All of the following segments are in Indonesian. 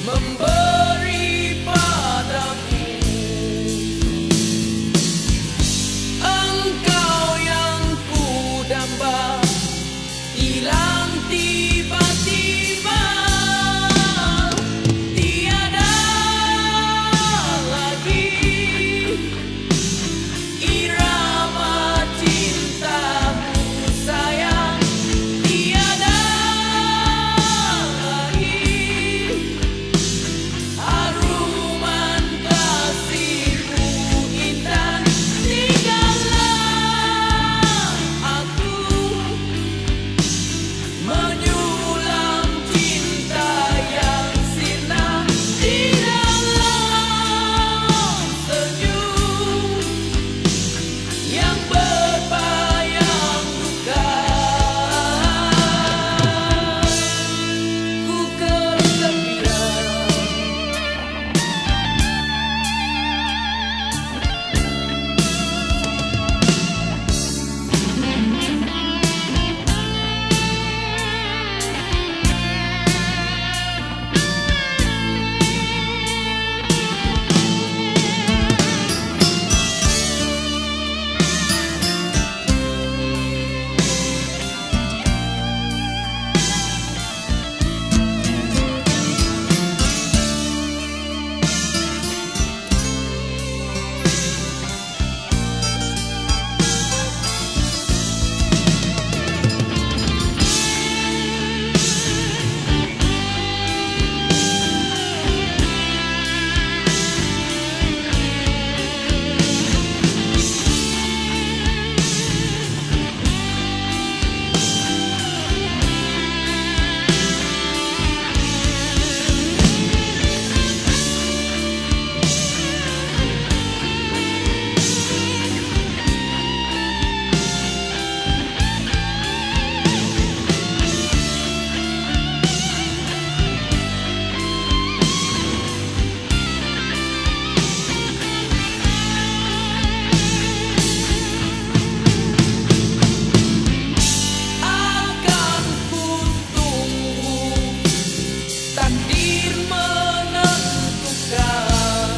memberi padamu. Engkau yang ku damba hilang tiba-tiba, tiada lagi irama cintamu sayang, tiada lagi haruman kasihmu indah. Tinggallah aku menyulam cinta yang sirna di dalam senyum yang berbayang duka. Ku kesepian, akan ku tunggu takdir menentukan.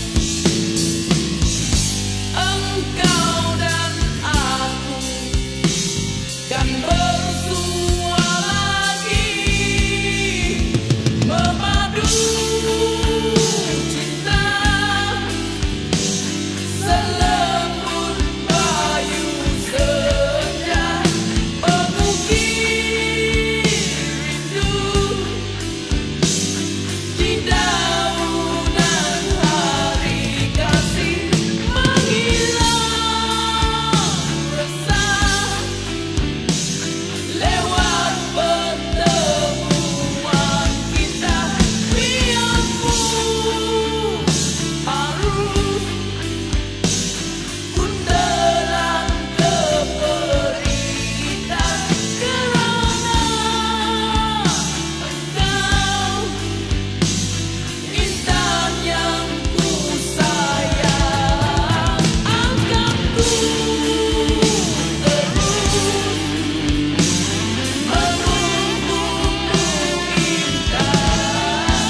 Engkau dan aku kan bersua lagi, memadu cinta selembut bayu senja, mengukir rindu di daunan hari kasih, menghilang resah lewat pertemuan kita. Biarpun harus ku telan keperitan, kerana engkau intan yang ku sayang. Akan ku terus menunggumu intan,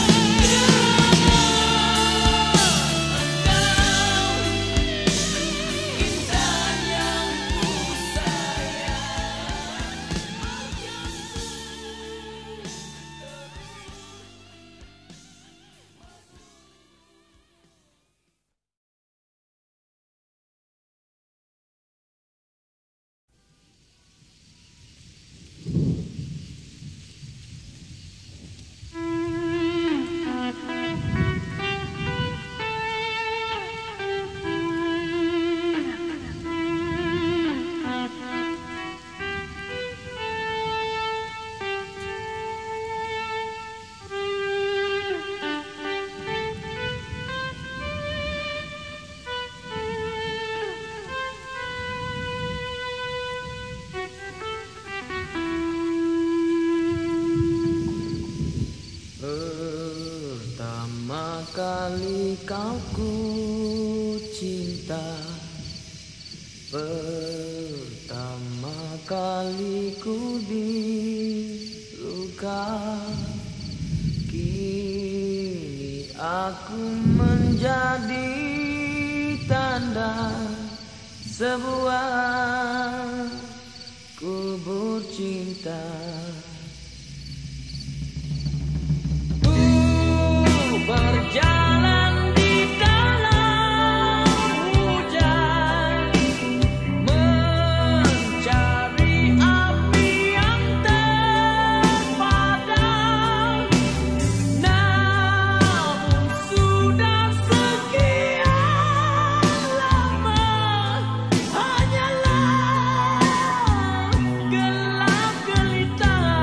pertama kali kau ku cinta, pertama kali ku diluka, kini aku menjadi tanda sebuah kubur cinta. Berjalan di dalam hujan, mencari api yang terpadam. Namun sudah sekian lama, hanyalah gelap gelita.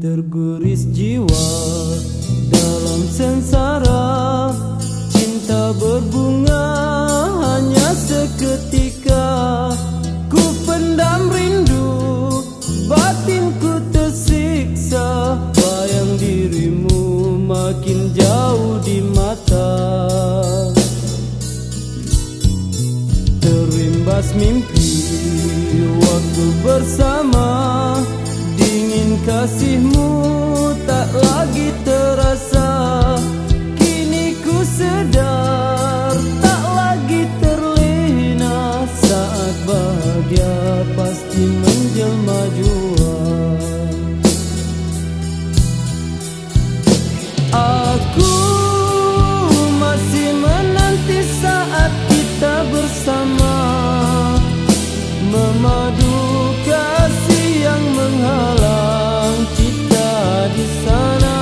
Terguris jiwa dalam sengsara, cinta berbunga hanya seketika. Ku pendam rindu, batinku tersiksa, bayang dirimu makin jauh di mata. Terimbas mimpi waktu bersama, dingin kasihmu tak lagi terasa. Kini ku sedar tak lagi terlena, saat bahagia pasti menjelma jua. Aku masih menanti saat kita bersama, memadu kasih yang menghalang kita di sana.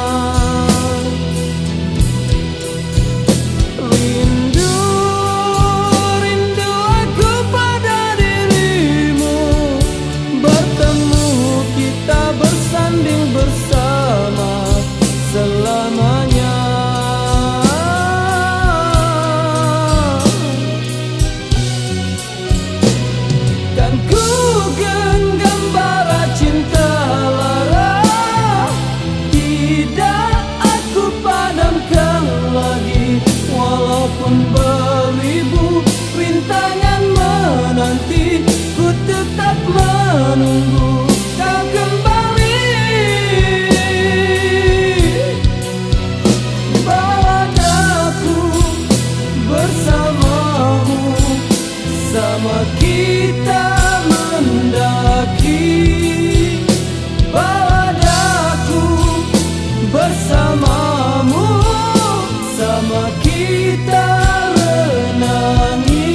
Rindu, rindu aku pada dirimu, bertemu kita bersanding bersama selamanya. Kan ku genggam bara cinta lara, tidak aku padamkan lagi. Walaupun beribu rintangan menanti, ku tetap menunggu kau kembali. Bawa aku bersamamu, sama kita mendaki. Bawa aku bersamamu, sama kita renangi.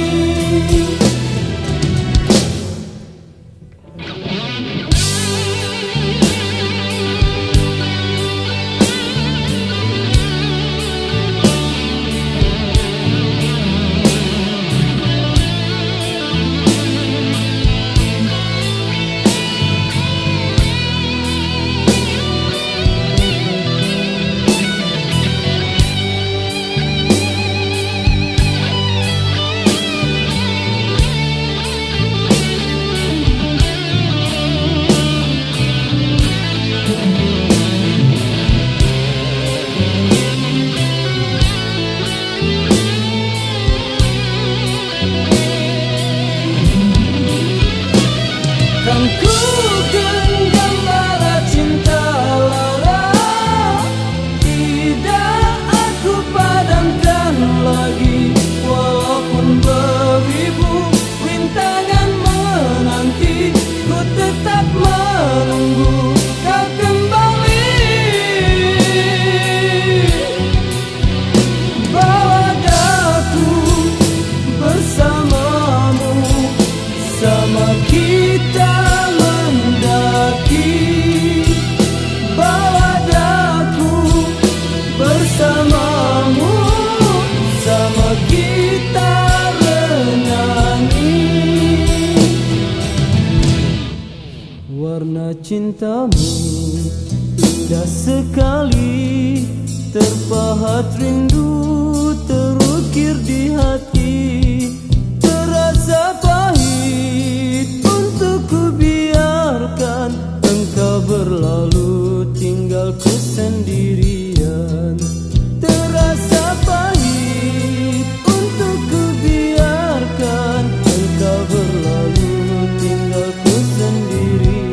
Kan ku genggam bara cinta lara, tidak aku padamkan lagi. Walaupun beribu rintangan menanti, ku tetap menunggu kau kembali. Bawa aku bersamamu, sama kita mendaki. Bawa aku bersamamu, sama kita renangi. Warna cintamu indah sekali, terpahat rindu terukir di hati. Terasa pahit untuk ku biarkan engkau berlalu, tinggalku sendirian. Terasa pahit untuk ku biarkan engkau berlalu, tinggalku sendirian.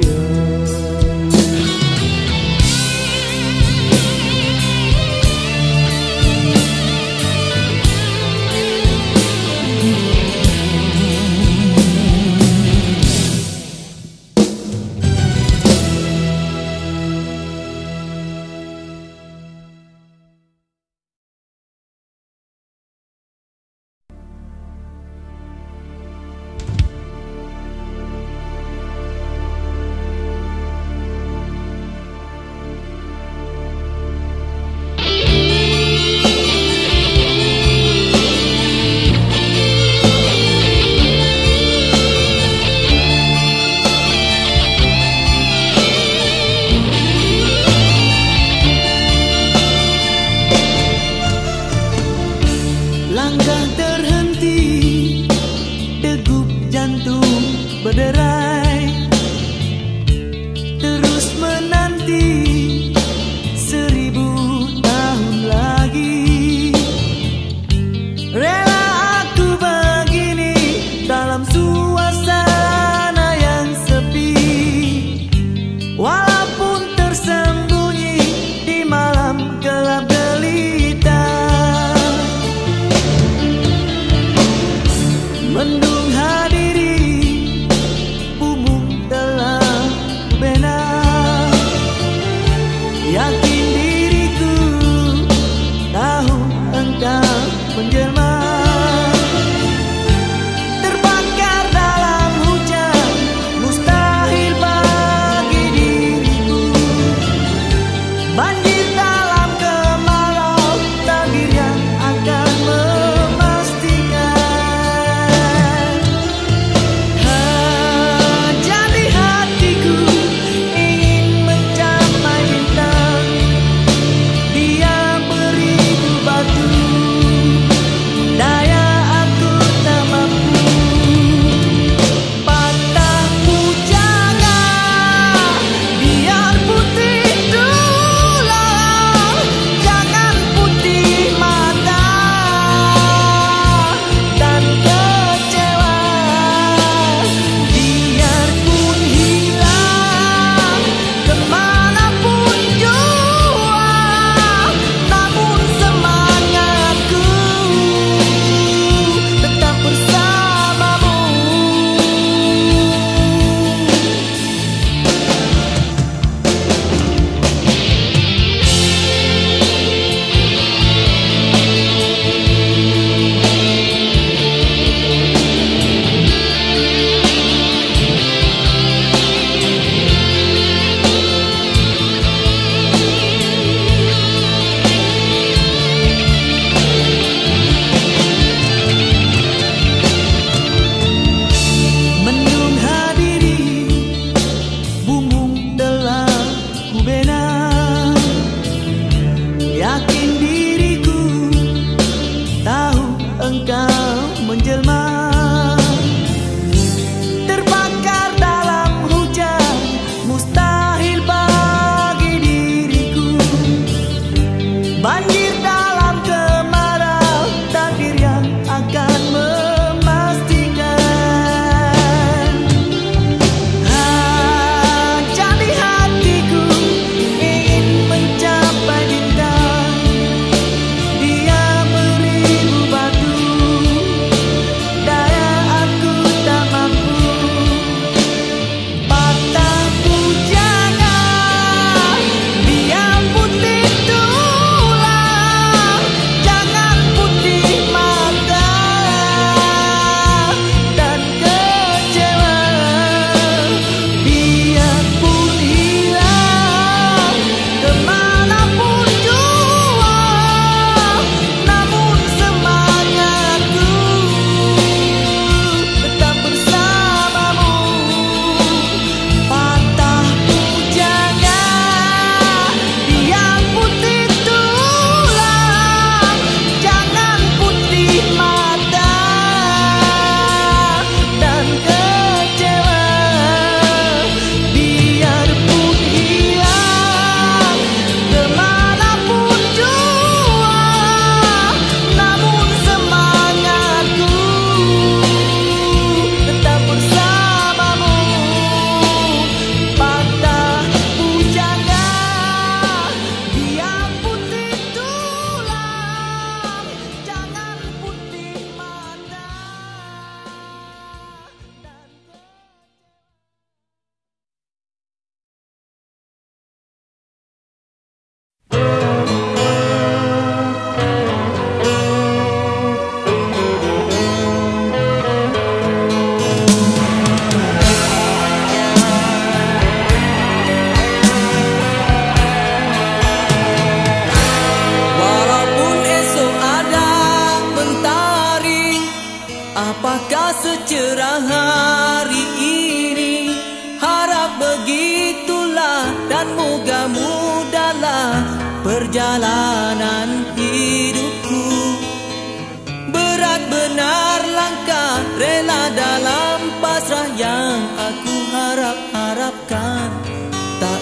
perjalanan hidupku. Berat benar langkah, rela dalam pasrah yang aku harap-harapkan tak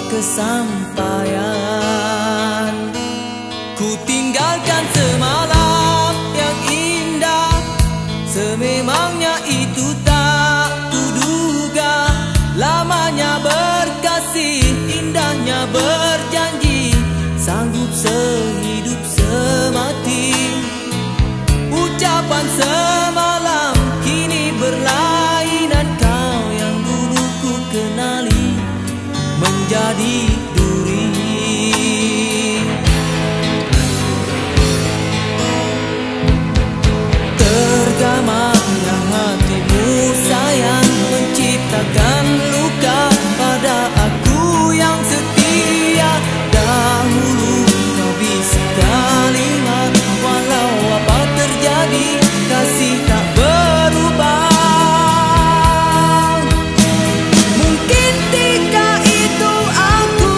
kesampaian. Ku tinggalkan semalam yang indah, sememangnya itu tak kuduga. Lamanya berkasih, indahnya berjanji, sanggup sehidup semati. Ucapan semalam kini berlainan, kau yang dulu ku kenali menjadi duri. Tergamanya hatimu sayang, menciptakan luka pada aku yang setia. Dahulu kau bisa kalimat, walau apa terjadi kasih tak berubah. Mungkin ketika itu aku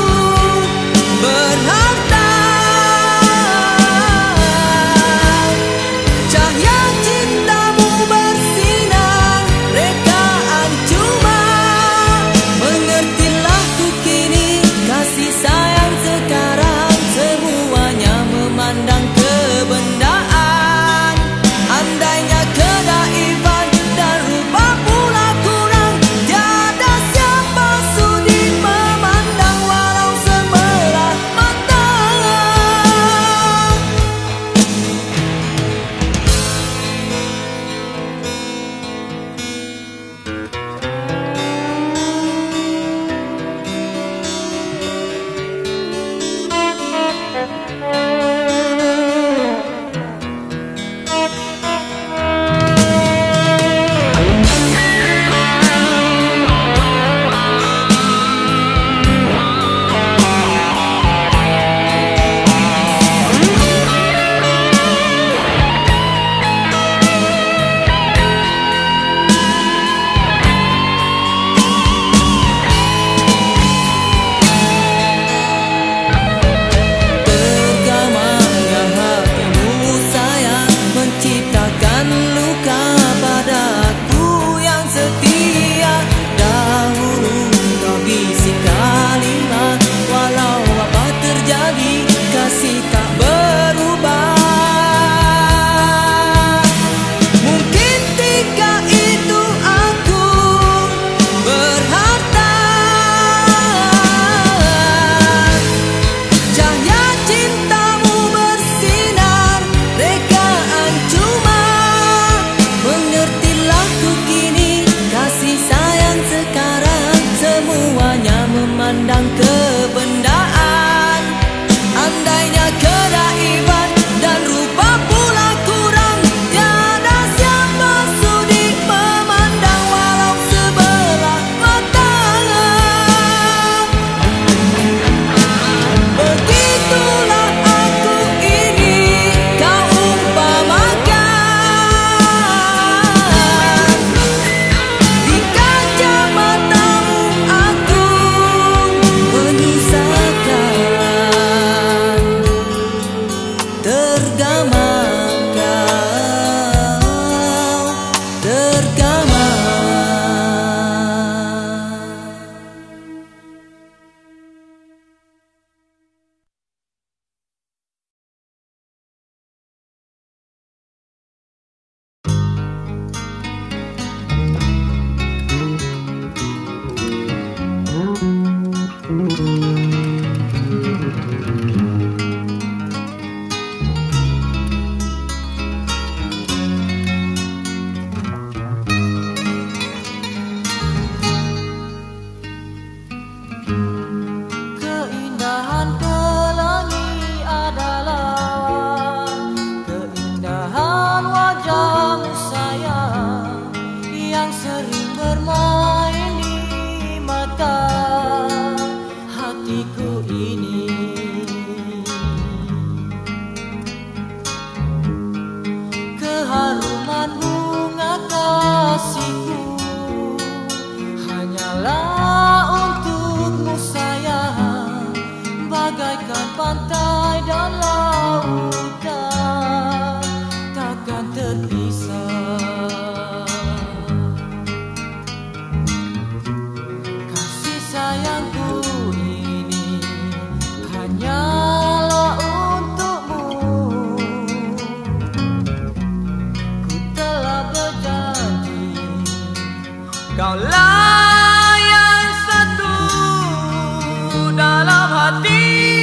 hati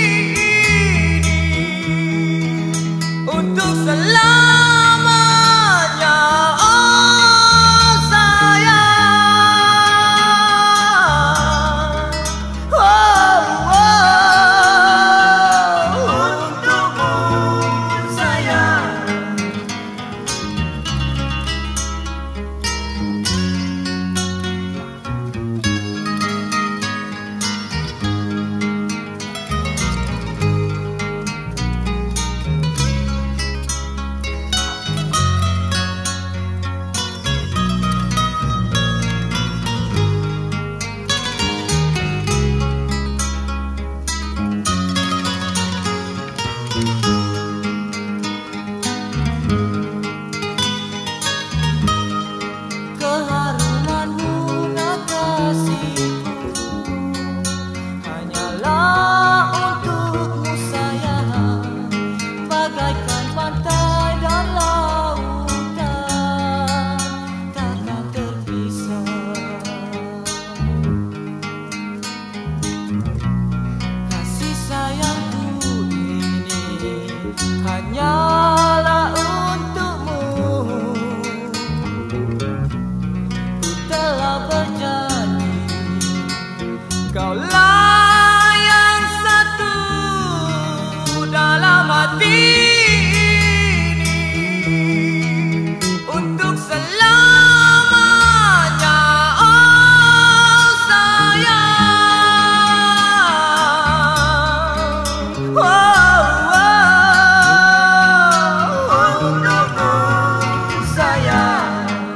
ini untuk selamanya. Oh sayang, oh, untukmu sayang. Keharuman bunga kasihku hanyalah untukmu sayang, bagaikan pantai dan lautan takkan terpisah. Kasih sayangku ini hanyalah untukmu. Telah berjanji, kaulah yang satu dalam hati ini untuk selamanya. Oh sayang, untukmu sayang.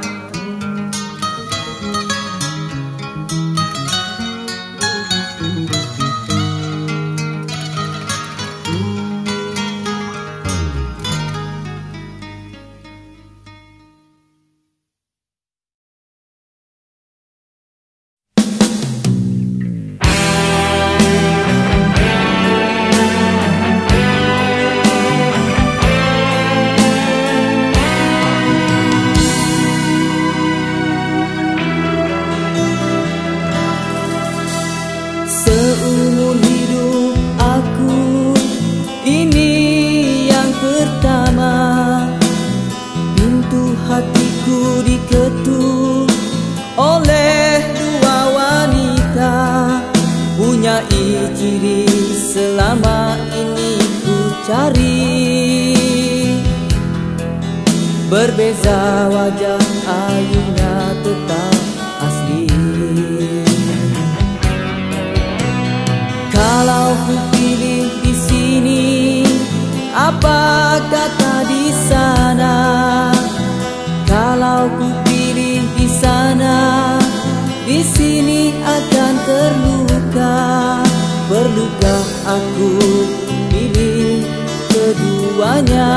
Seumur hidup aku ini yang pertama, pintu hatiku diketuk oleh dua wanita, punya ciri selama ini ku cari. Berbeza wajah, ayunya tetap asli. Kalau ku pilih di sini, apa kata di sana? Kalau ku pilih di sana, di sini akan terluka. Perlukah aku pilih keduanya?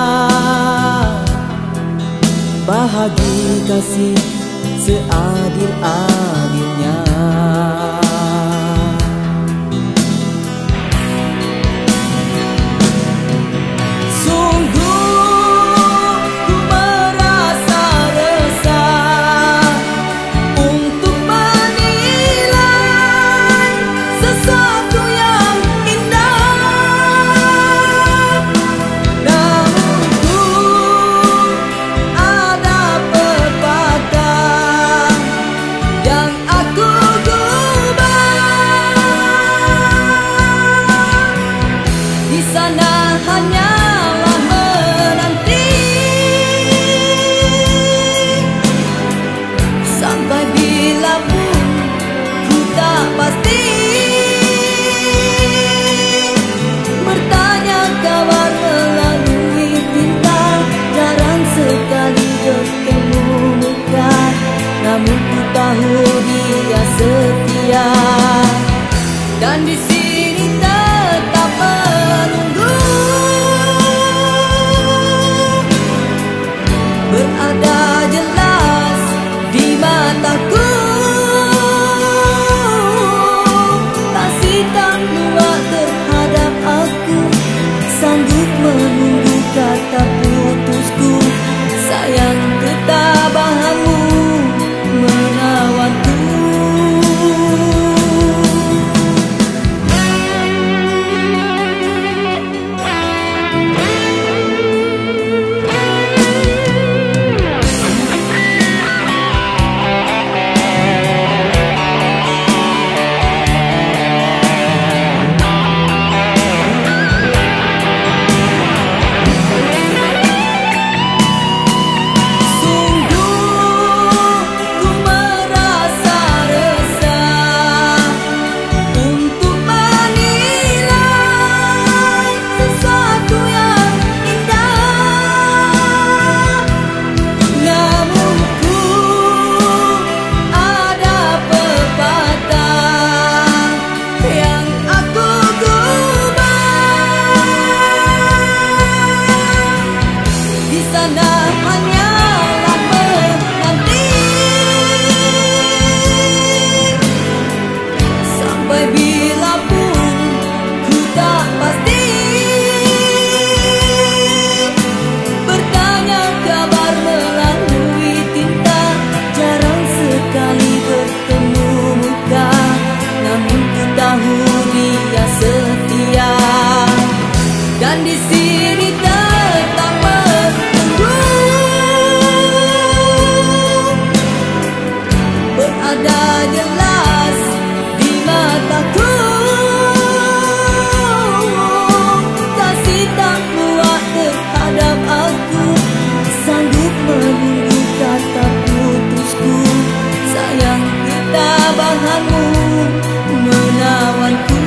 Bahagi kasih seadil-adilnya. Dan di sini tetap menunggu, berada jelas di mataku. Kasih tak luak terhadap aku, sanggup menunggu kata putusku. Sayang ketabahanmu menawanku. sampai bila pun ku tak pasti bertanya kabar melalui tinta. Jarang sekali bertemu muka, namun ku tahu dia setia. Dan di sini tetap menunggu, berada jelas di mataku. Kasih tak kuat terhadap aku, sanggup menunggu kata putusku. Sayang ketabahanmu menawanku.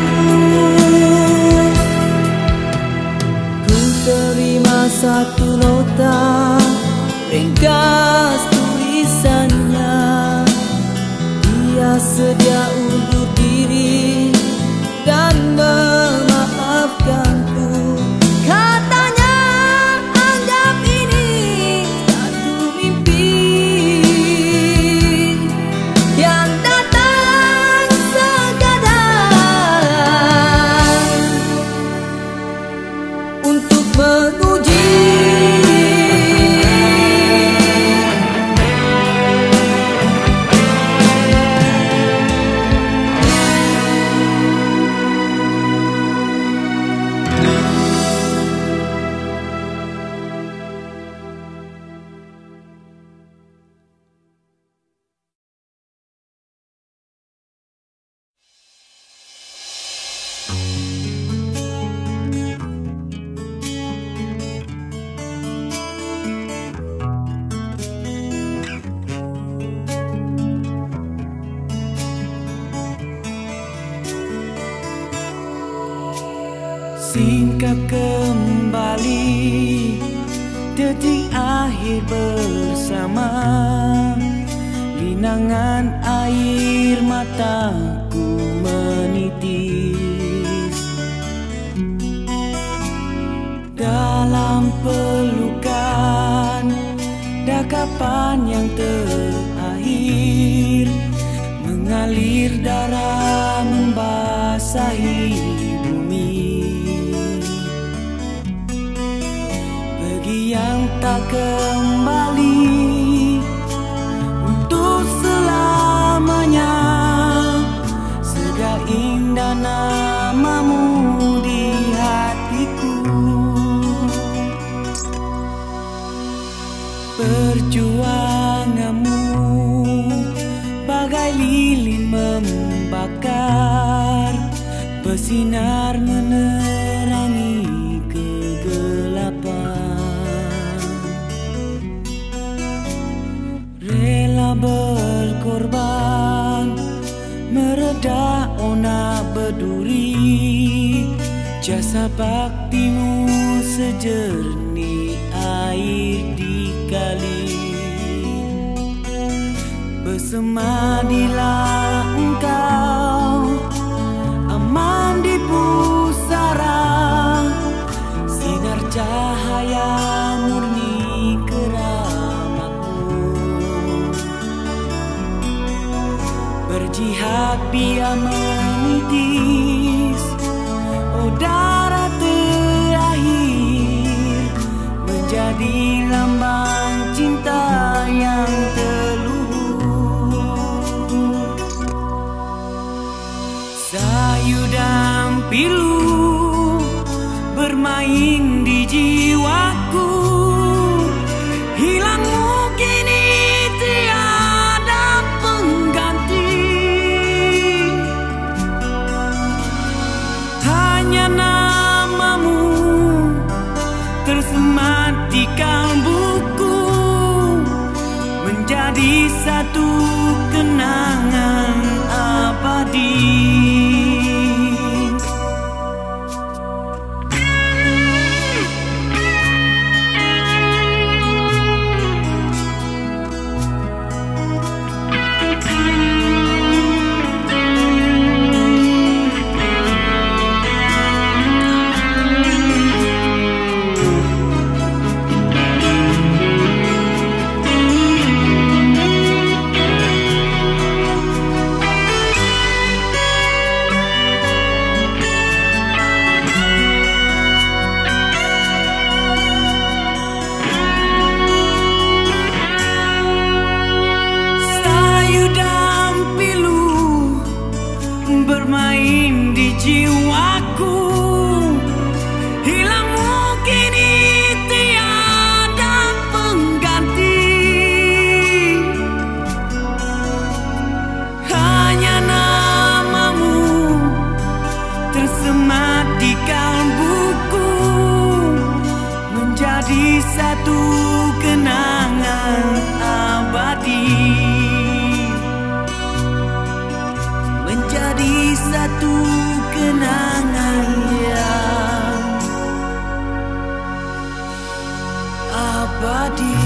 Ku terima satu nota ringkas tulisannya. Dia sedia undur diri dan memaafkanku. Katanya anggap ini satu mimpi yang datang sekadar untuk menguji singkap kembali detik akhir bersama. Linangan air mataku menitis dalam pelukan dakapan yang terakhir. Mengalir darah membasahi bumi. Yang tak kembali untuk selamanya. Segala indah namamu di hatiku. Perjuanganmu bagai lilin membakar, bersinar menerangi kegelapan. Rela berkorban, mereda ona berduri. Jasa baktimu sejernih air di kali. Bersemadilah engkau aman di pusara. Sinar cahaya murni keramatmu. Berjihad biar menitis, oh darah terakhir, menjadi lambang cinta yang terluhur. Sayu dan pilu bermain di jiwaku. Hilangmu kini tiada pengganti. Hanya namamu tersemat di kalbuku, menjadi satu kenangan abadi. bermain di jiwaku, hilangmu kini tiada pengganti. Hanya namamu tersemat di kalbuku, menjadi satu kenangan abadi, menjadi satu kenangan yang abadi.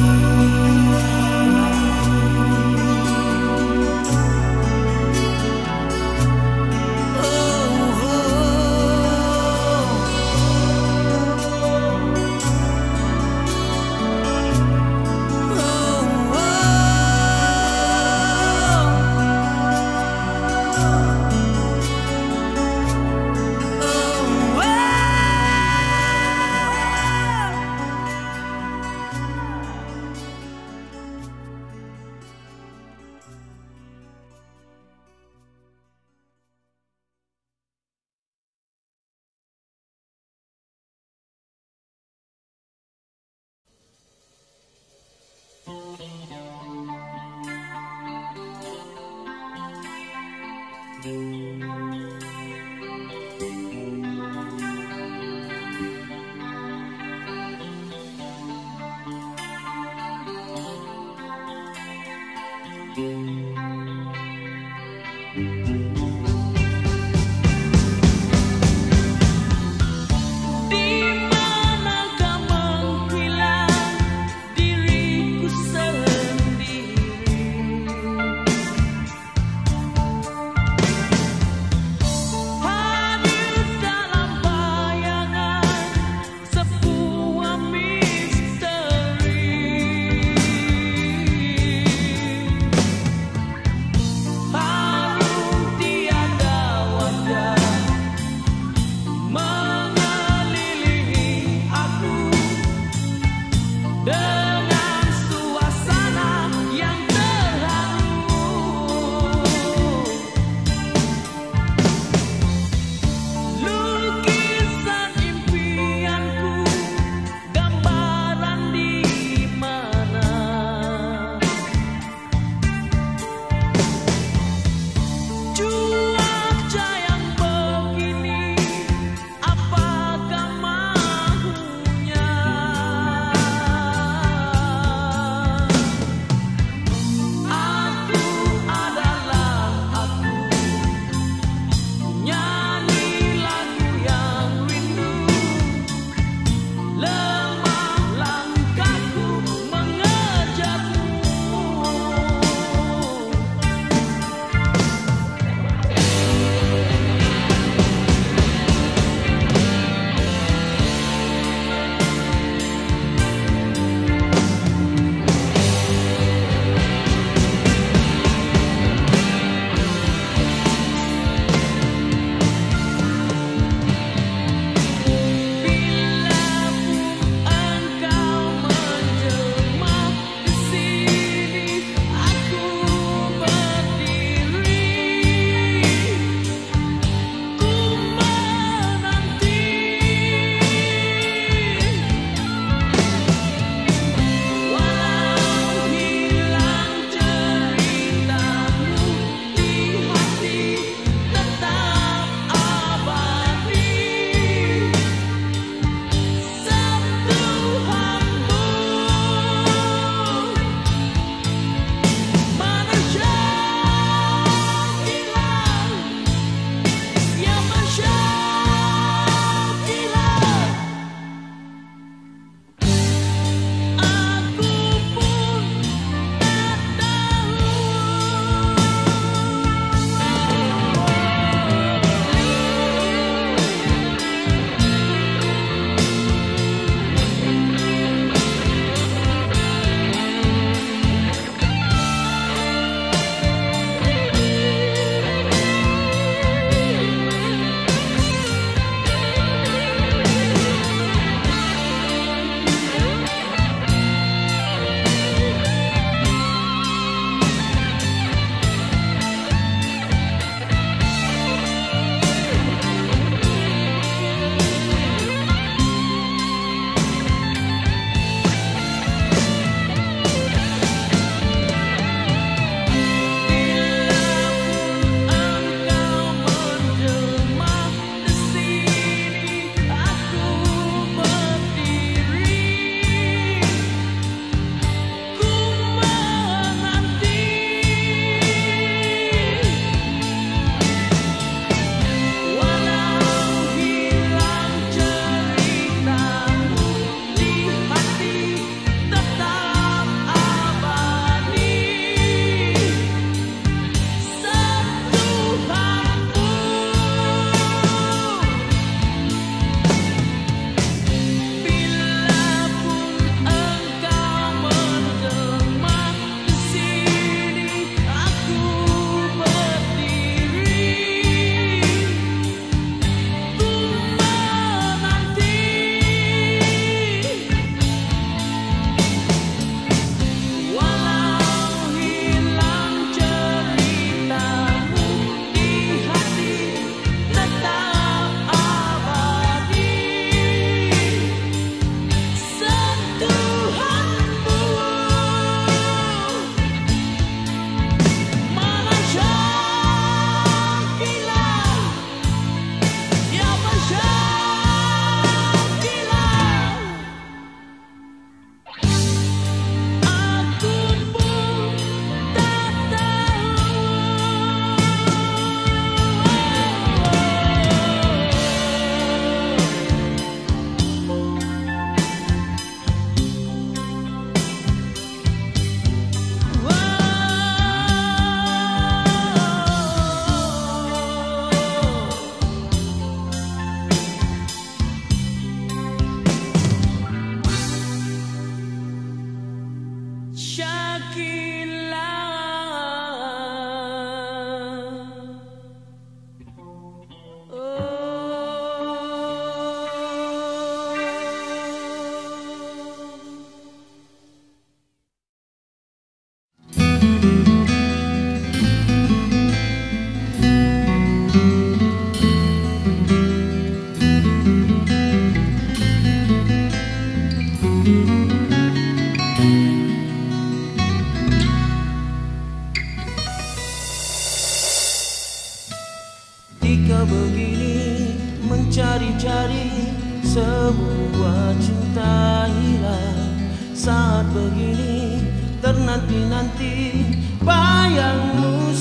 begini mencari-cari sebuah cinta hilang. Saat begini ternanti-nanti bayangmu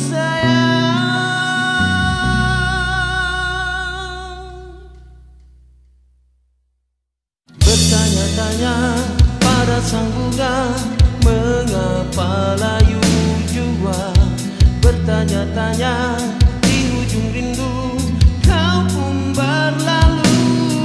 sayang. Bertanya-tanya pada sang bunga, mengapa layu jua? Bertanya-tanya di ujung rindu, kau pun berlalu.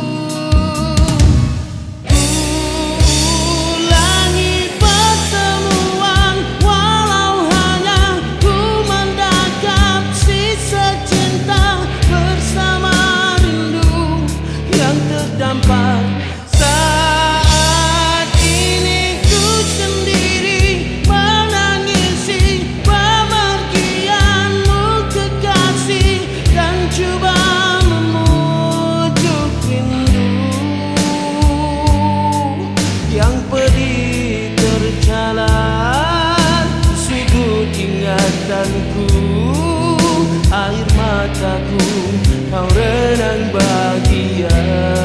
Ulangi pertemuan, walau hanya ku mendakap sisa cinta bersama rindu yang terdampar. Saat ini ku sendiri menangisi pemergianmu kekasih, dan coba memujuk rindu yang pedih tercalar sudut ingatanku. Air mataku kau renang bahagia.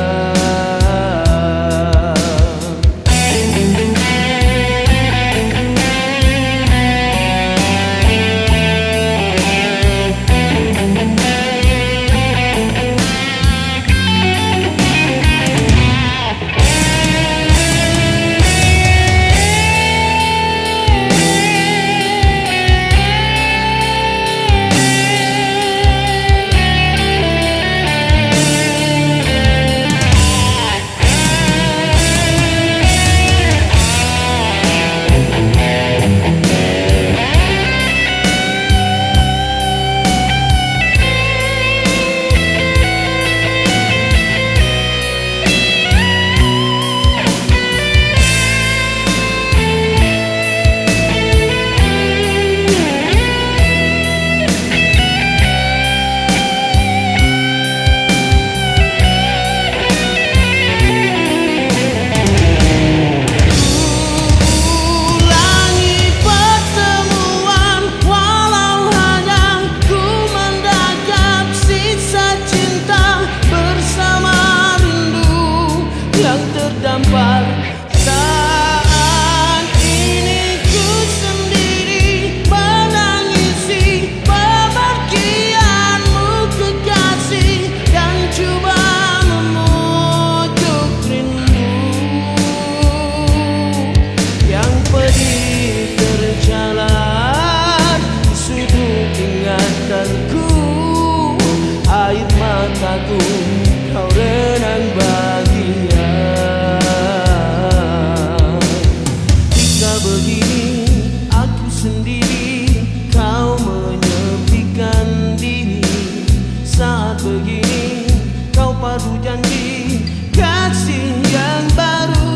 Saat ini ku sendiri menangisi pemergianmu kekasih, dan coba memujuk rindu yang pedih tercalar sudut ingatanku. Air mataku kau renang bahagia. Begini aku sendiri, kau menyepikan diri. Saat begini kau padu janji kasih yang baru.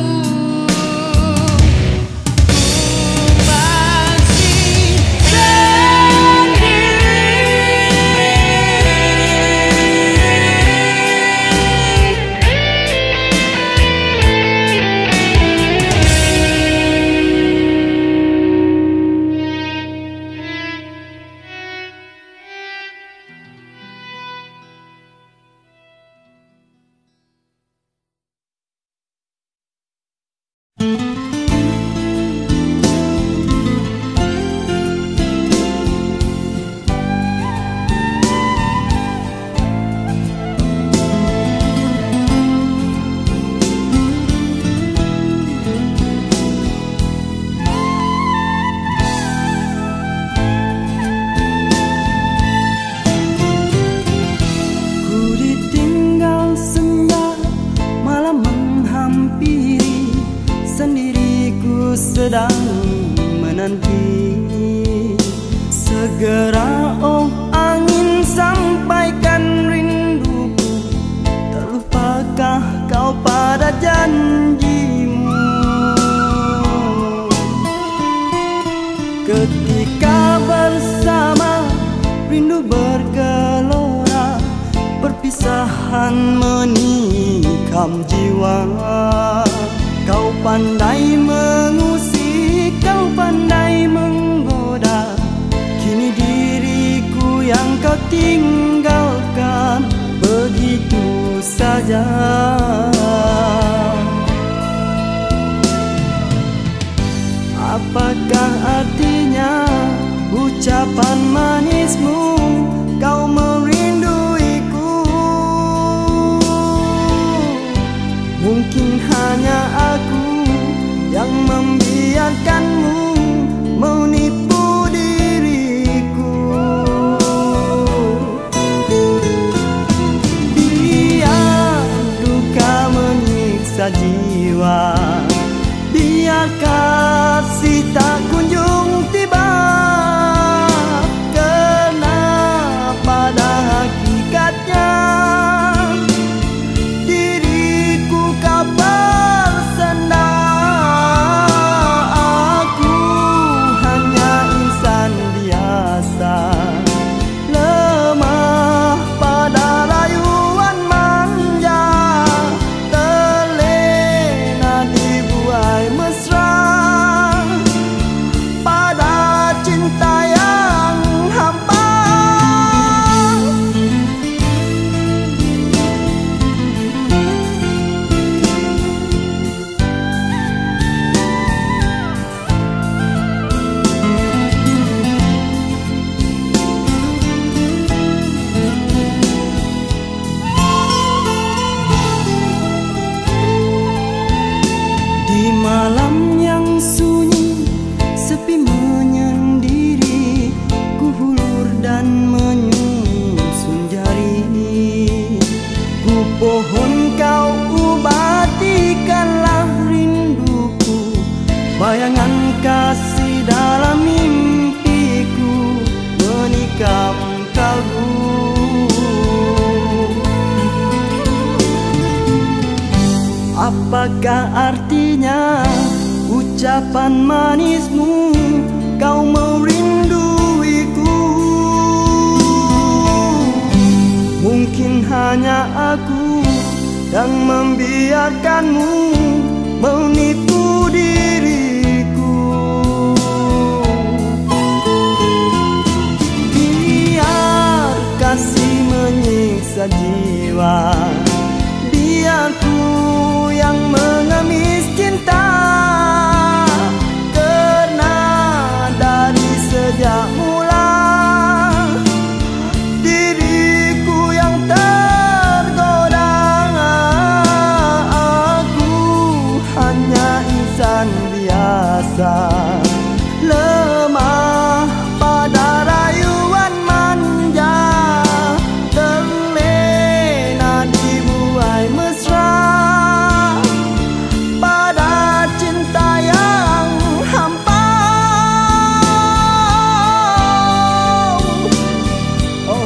Sedang menanti segera, oh angin, sampaikan rinduku. Terlupakah kau pada janjimu? Ketika bersama rindu bergelora, perpisahan menikam jiwa. Kau pandai mengusik, kau pandai menggoda. Kini diriku yang kau tinggalkan saja. Apakah artinya ucapan manismu, kau merinduiku? Mungkin hanya aku yang membiarkanmu menipu diriku. Biar duka menyiksa jiwa, biar kasih tak kunjung tiba. Karena pada hakikatnya diriku kau bersandar. Aku hanya insan biasa, lemah pada rayuan manja, terlena dibuai mesra pada cinta yang hampa. Di malam yang sunyi, sepi menyendiri, ku hulur dan menyusun jari. Ku pohon kau ubatikanlah rinduku, bayangan kasih dalam mimpiku menikam kalbu. Apakah artinya ucapan manismu, kau merinduiku? Mungkin hanya aku yang membiarkanmu menipu diriku. Biar kasih menyiksa jiwa, biar ku yang mengemis cinta. Karena dari sejak mula diriku yang tergoda. Aku hanya insan biasa, lemah pada rayuan manja, terlena dibuai mesra pada cinta yang hampa. Oh,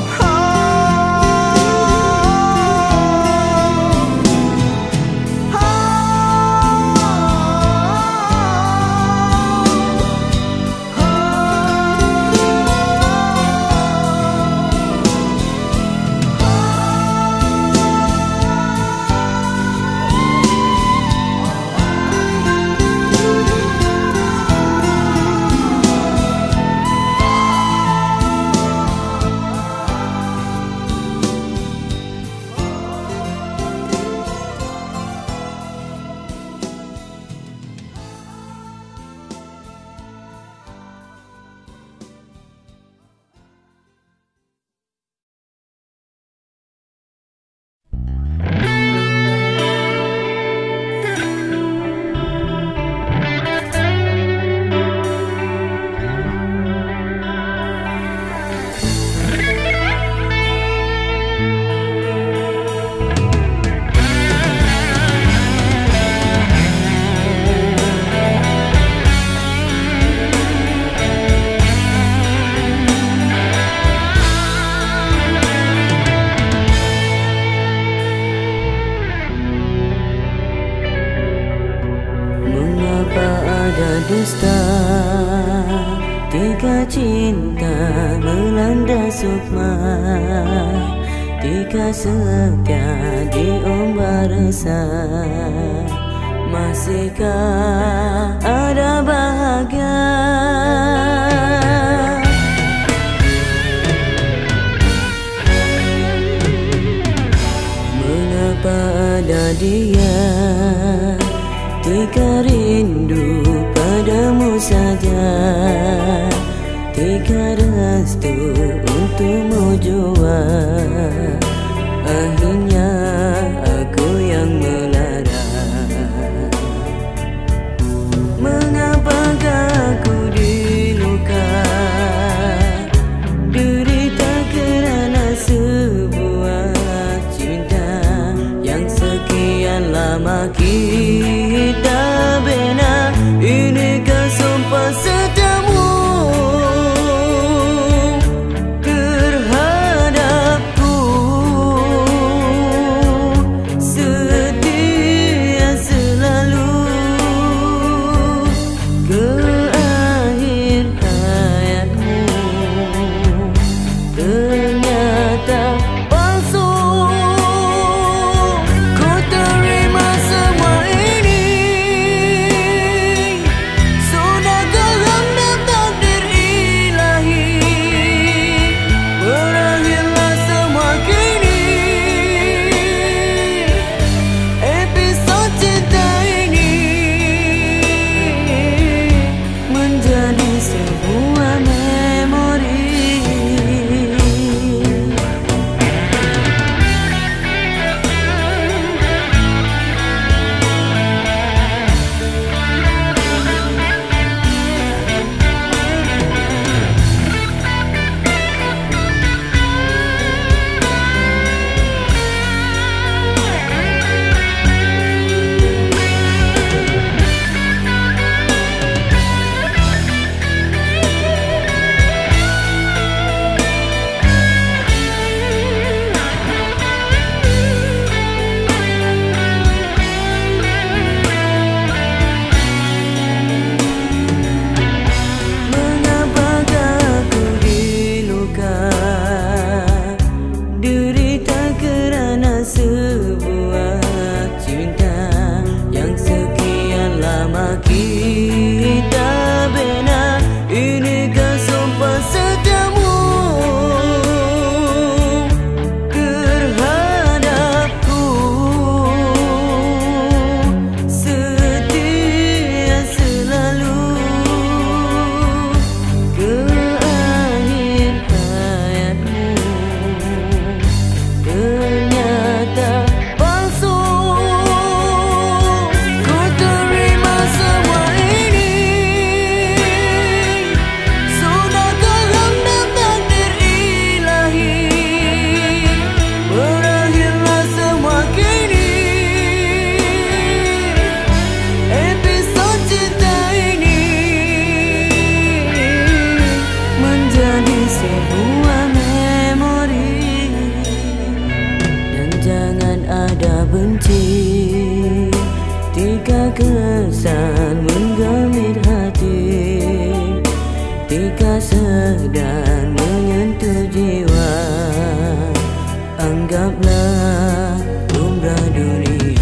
dusta, tiga cinta melanda sukma, tiga setia diombar resah. Masihkah ada bahagia? Mengapa dia, tika rindu padamu saja, tika restu untukmu jua. Akhirnya aku yang melara. Mengapakah aku diluka, derita kerana sebuah cinta yang sekian lama kita bina. Inikah sumpah setiamu terhadapku, setia selalu ke akhir hayatmu. Ternyata palsu, ku terima semua ini. Sudah kehendak takdir ilahi, berakhirlah semua kini. Episod cinta ini menjadi sebuah memori. Mengapakah aku diluka, derita kerana sebuah cinta yang sekian lama kita bina. Inikah sumpah setiamu terhadapku, setia selalu ke akhir hayatmu. Ternyata palsu, ku terima semua ini. Sudah kehendak takdir ilahi, berakhirlah semua kini. Episod cinta ini menjadi sebuah memori. Dan jangan ada benci, tika kesan menggamit hati, tika sedang menyentuh jiwa. Anggaplah lumrah dunia.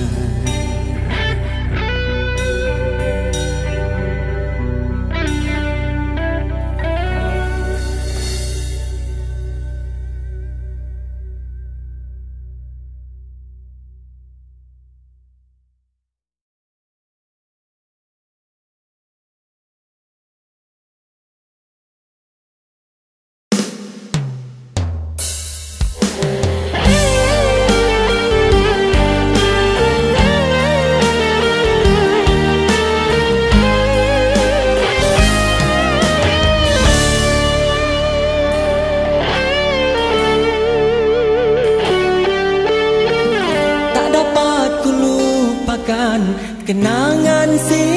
Kenangan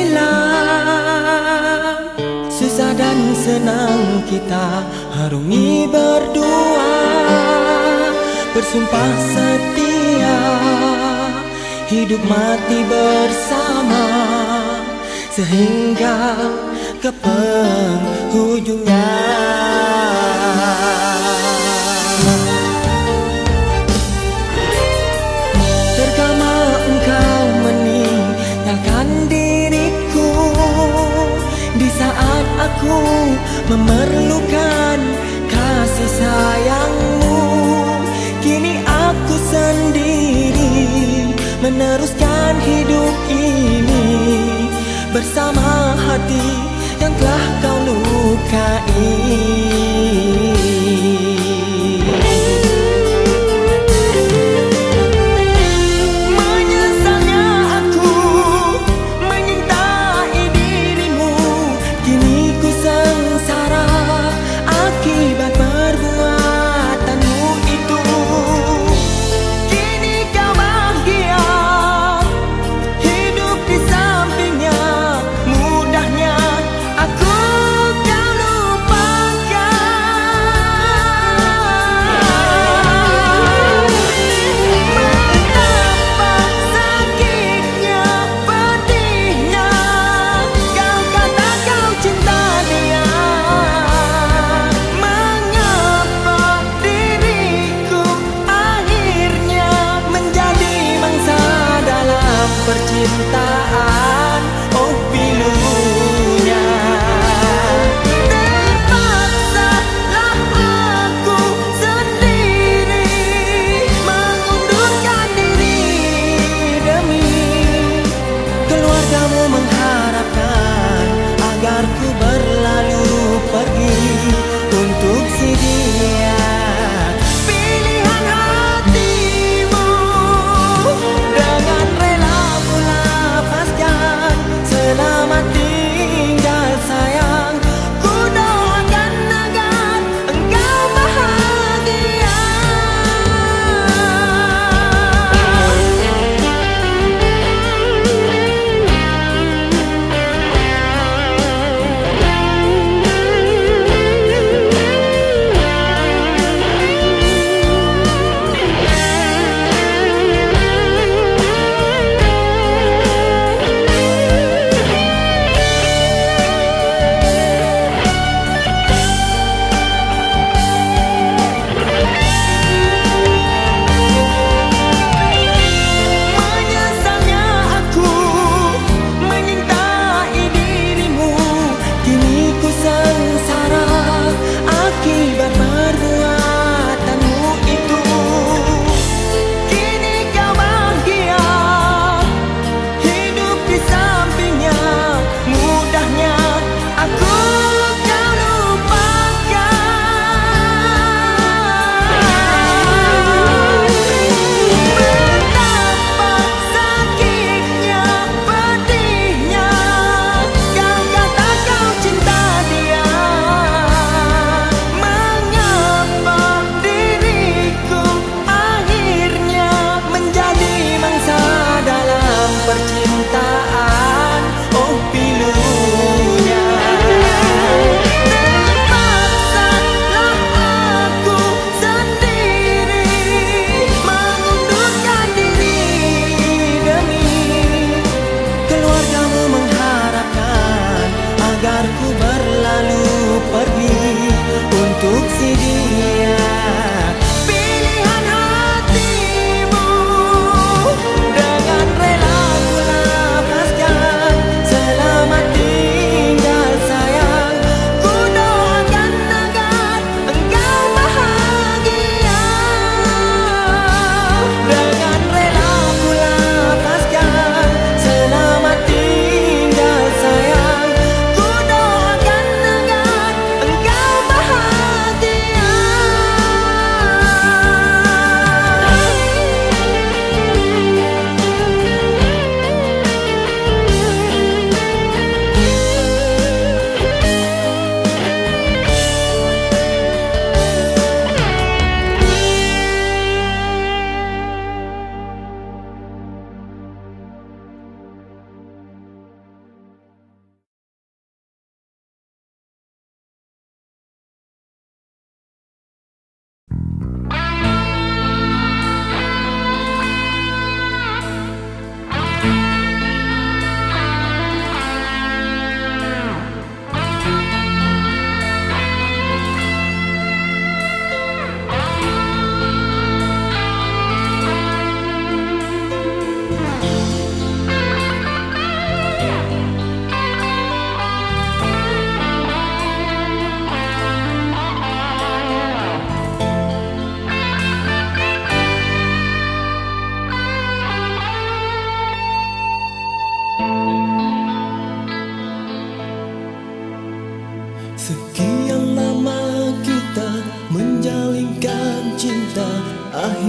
silam, susah dan senang kita harungi berdua, bersumpah setia, hidup mati bersama, sehingga ke penghujungnya. Terkama engkau meninggalkan diriku di saat aku memerlukan kasih sayangmu. Kini aku sendiri meneruskan hidup ini bersama hati yang telah kau lukai. Menyesalnya aku menyintai dirimu, kini ku sengsara akibat perbuatanmu itu. Kini kau bahagia hidup di sampingnya, mudahnya aku kau lupakan. Betapa sakitnya, pedihnya kau kata kau cinta dia. Mengapa diriku akhirnya menjadi mangsa dalam percintaan? Oh pilunya, terpaksalah aku sendiri mengundurkan diri demi keluargamu mengharapkan agar ku berlalu pergi untuk si dia. Pilihan hatimu dengan rela ku lepaskan.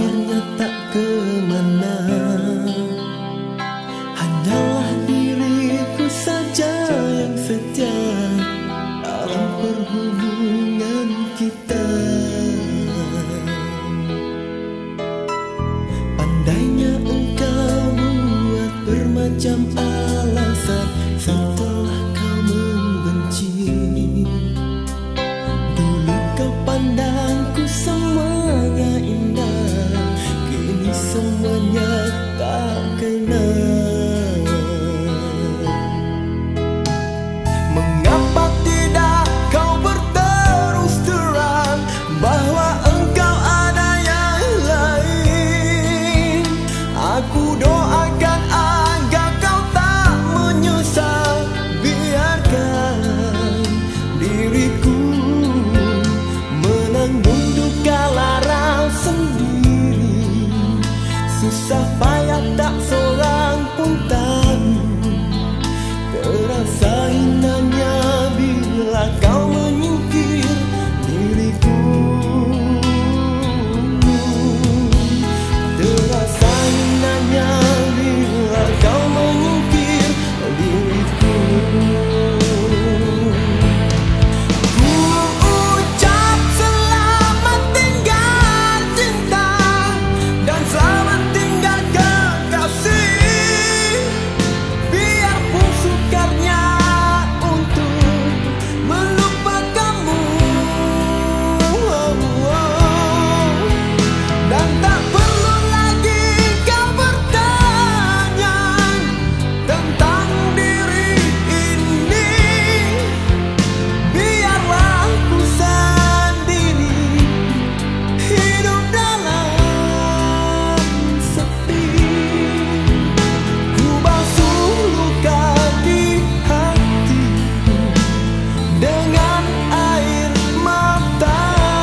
akhirnya tak kemana. Hanyalah diriku saja yang setia dalam perhubungan kita. Pandainya engkau buat bermacam alasan setelah kau membenci. Dulu kau pandangku semuanya indah, kini semuanya tak kena. Mengapa tidak kau berterus terang bahwa engkau ada yang lain? Aku doakan agar kau tak menyesal. Biarkan diriku menanggung duka lara sendiri. Susah payah tak seorang pun tahu. Terasa indahnya bila kau menyingkir diriku. Terasa indahnya bila kau menyingkir diriku. Ku ucap selamat tinggal cinta dan selamat tinggal kekasih. Biarpun sukarnya untuk melupakanmu, dan tak perlu lagi kau bertanya tentang diri ini. Biarlah ku sendiri hidup dalam sepi. Ku basuh luka di hatiku dengan air mata.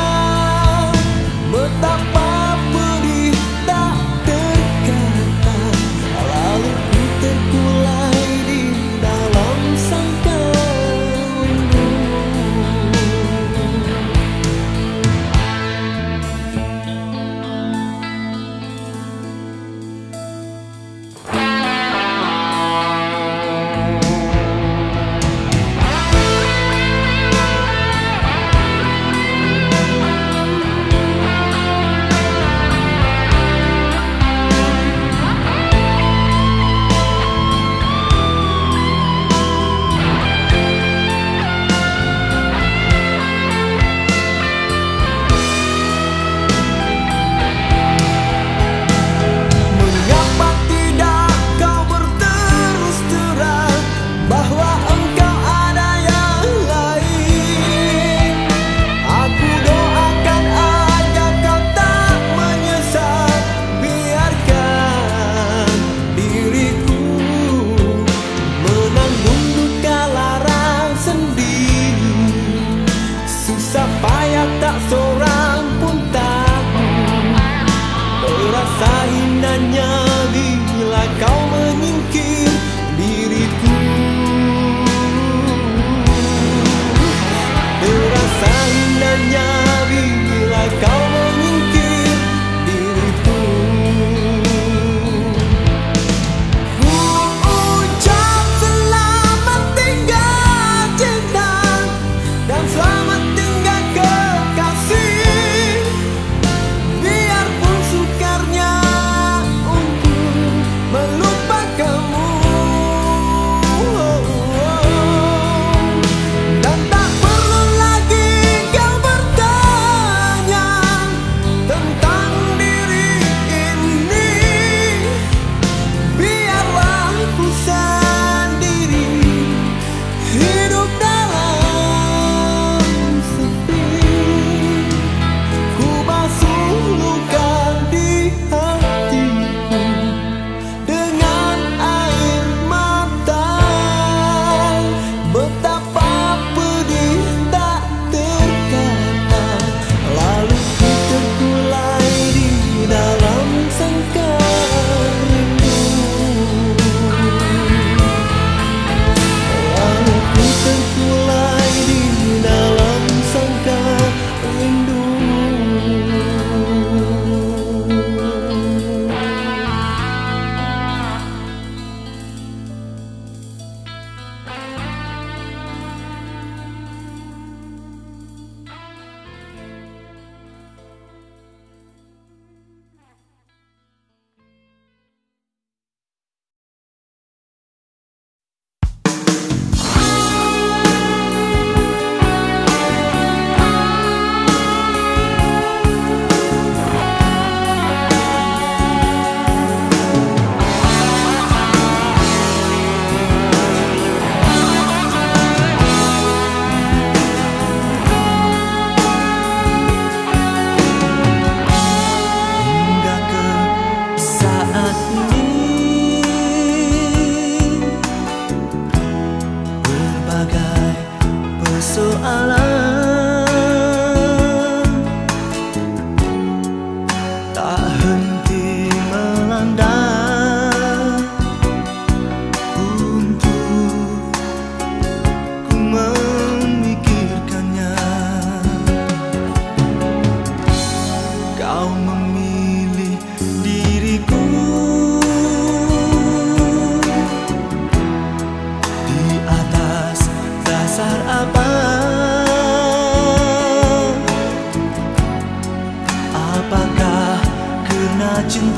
Betapa pedih tak terkata, lalu ku terkulai di dalam sangkarmu. Mengapa tidak kau berterus terang bahwa engkau ada yang lain? Aku doakan agar kau tak menyesal. Biarkan diriku menanggung duka lara sendiri. Susah payah tak seorang pun tahu. Terasa indahnya bila kau menyingkir diriku. Terasa indahnya bila kau menyingkir diriku. Ku ucap selamat tinggal cinta dan selamat tinggal kekasih. Biarpun sukarnya untuk melupakanmu, dan tak perlu lagi kau bertanya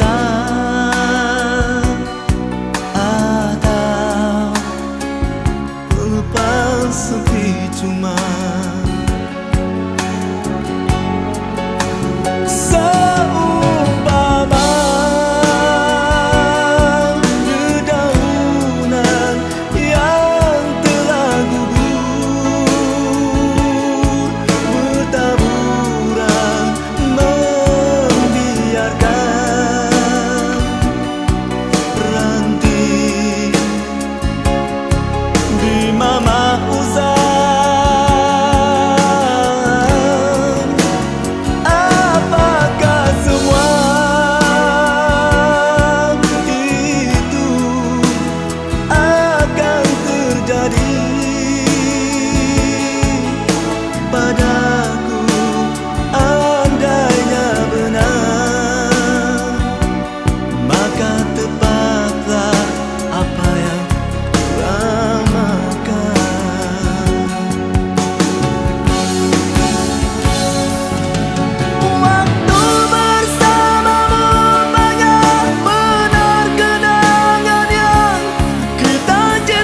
atau melepas sepi cuma seumpama dedaunan yang telah gugur bertaburan membiarkan ranting di mama usang. Apakah semua itu akan terjadi padaku andainya benar, maka tepatlah apa yang kuramakan. Waktu bersamamu banyak benar kenangan yang kita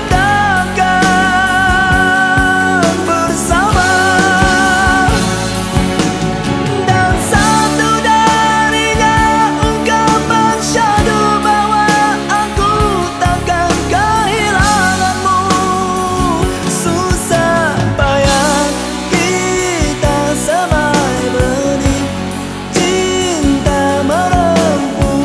ciptakan bersama, dan satu darinya ungkapan syahdu bahwa aku takkan kehilanganmu. Susah payah kita samai benih cinta merempuh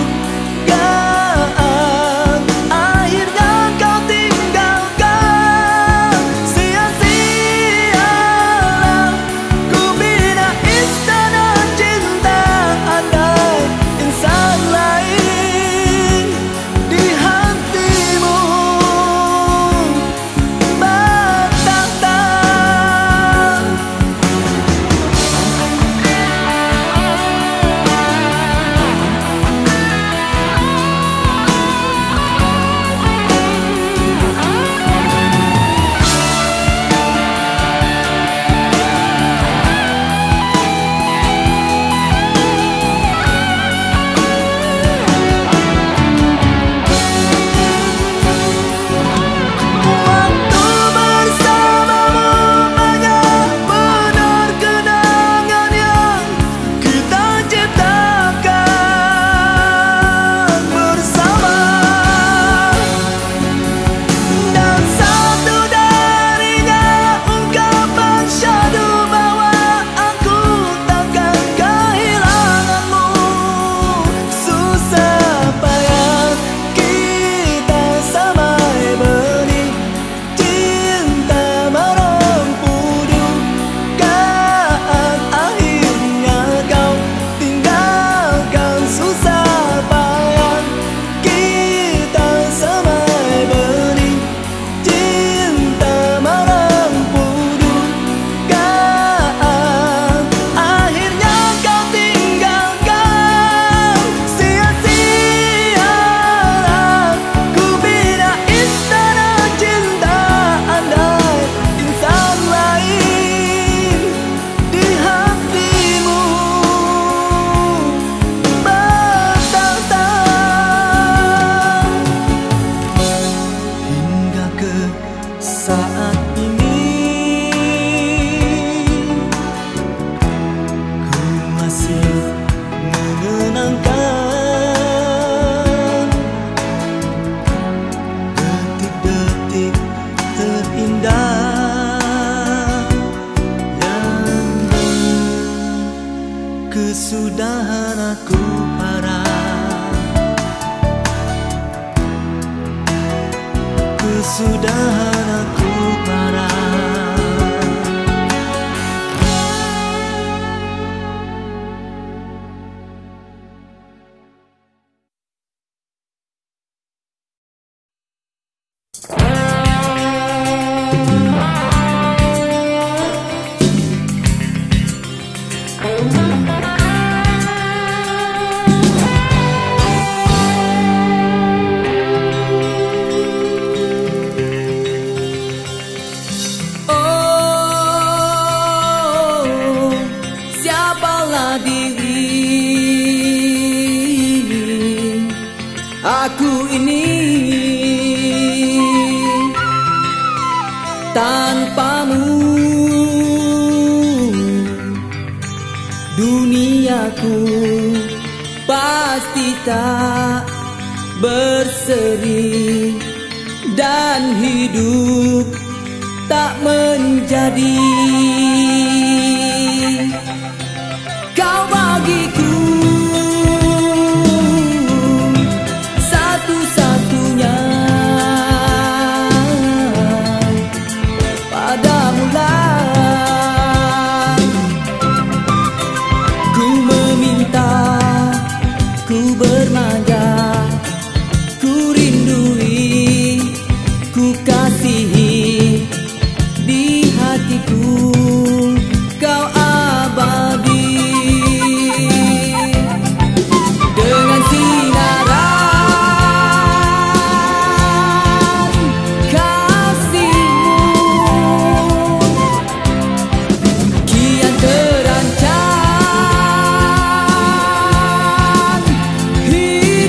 dugaan, akhirnya kau tinggalkan. Sia-sialah ku bina istana cinta, andai insan lain di hatimu bertahta. Waktu bersamamu banyak benar kenangan yang kita ciptakan bersama, dan satu darinya ungkapan syahdu bahwa aku takkan kehilanganmu. Susah payah kita samai benih cinta merempuh dugaan, akhirnya kau tinggalkan. Susah payah kita samai benih cinta merempuh dugaan, akhirnya kau tinggalkan. Sia-sialah ku bina istana cinta, andai insan lain di hatimu bertahta. Hingga ke saat ini ku masih mengenangkan detik-detik terindah yang kesudahan aku harap, kesudahan aku harap. Aku ini tanpamu, duniaku pasti tak berseri dan hidup tak menjadi. Kau bagiku satu-satunya, padamulah ku meminta, ku bermanja, ku rindui, ku kasihi, di hatiku kau abadi. Dengan sinaran kasihmu kian terancam hidupku.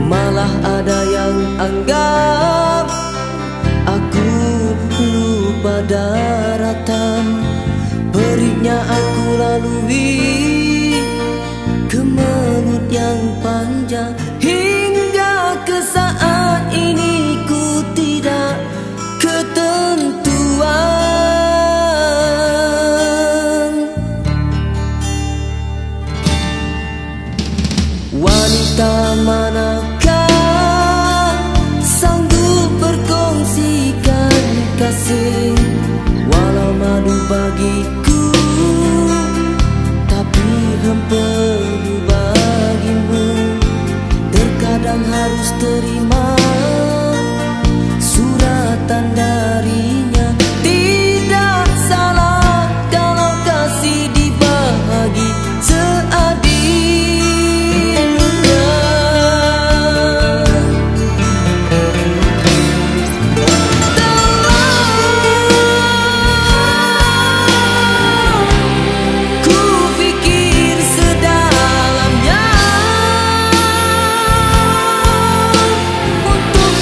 Malah ada yang anggap aku lupa daratan. Perihnya aku lalui kemelut yang panjang, hingga ke saat ini ku tidak ketentuan. Wanita manakah sanggup berkongsikan kasih, walau madu bagiku, tapi hempedu bagimu. Terkadang harus terima suratan darinya. Tidak salah kalau kasih dibagi seadilnya. Ku pikir sedalamnya untuk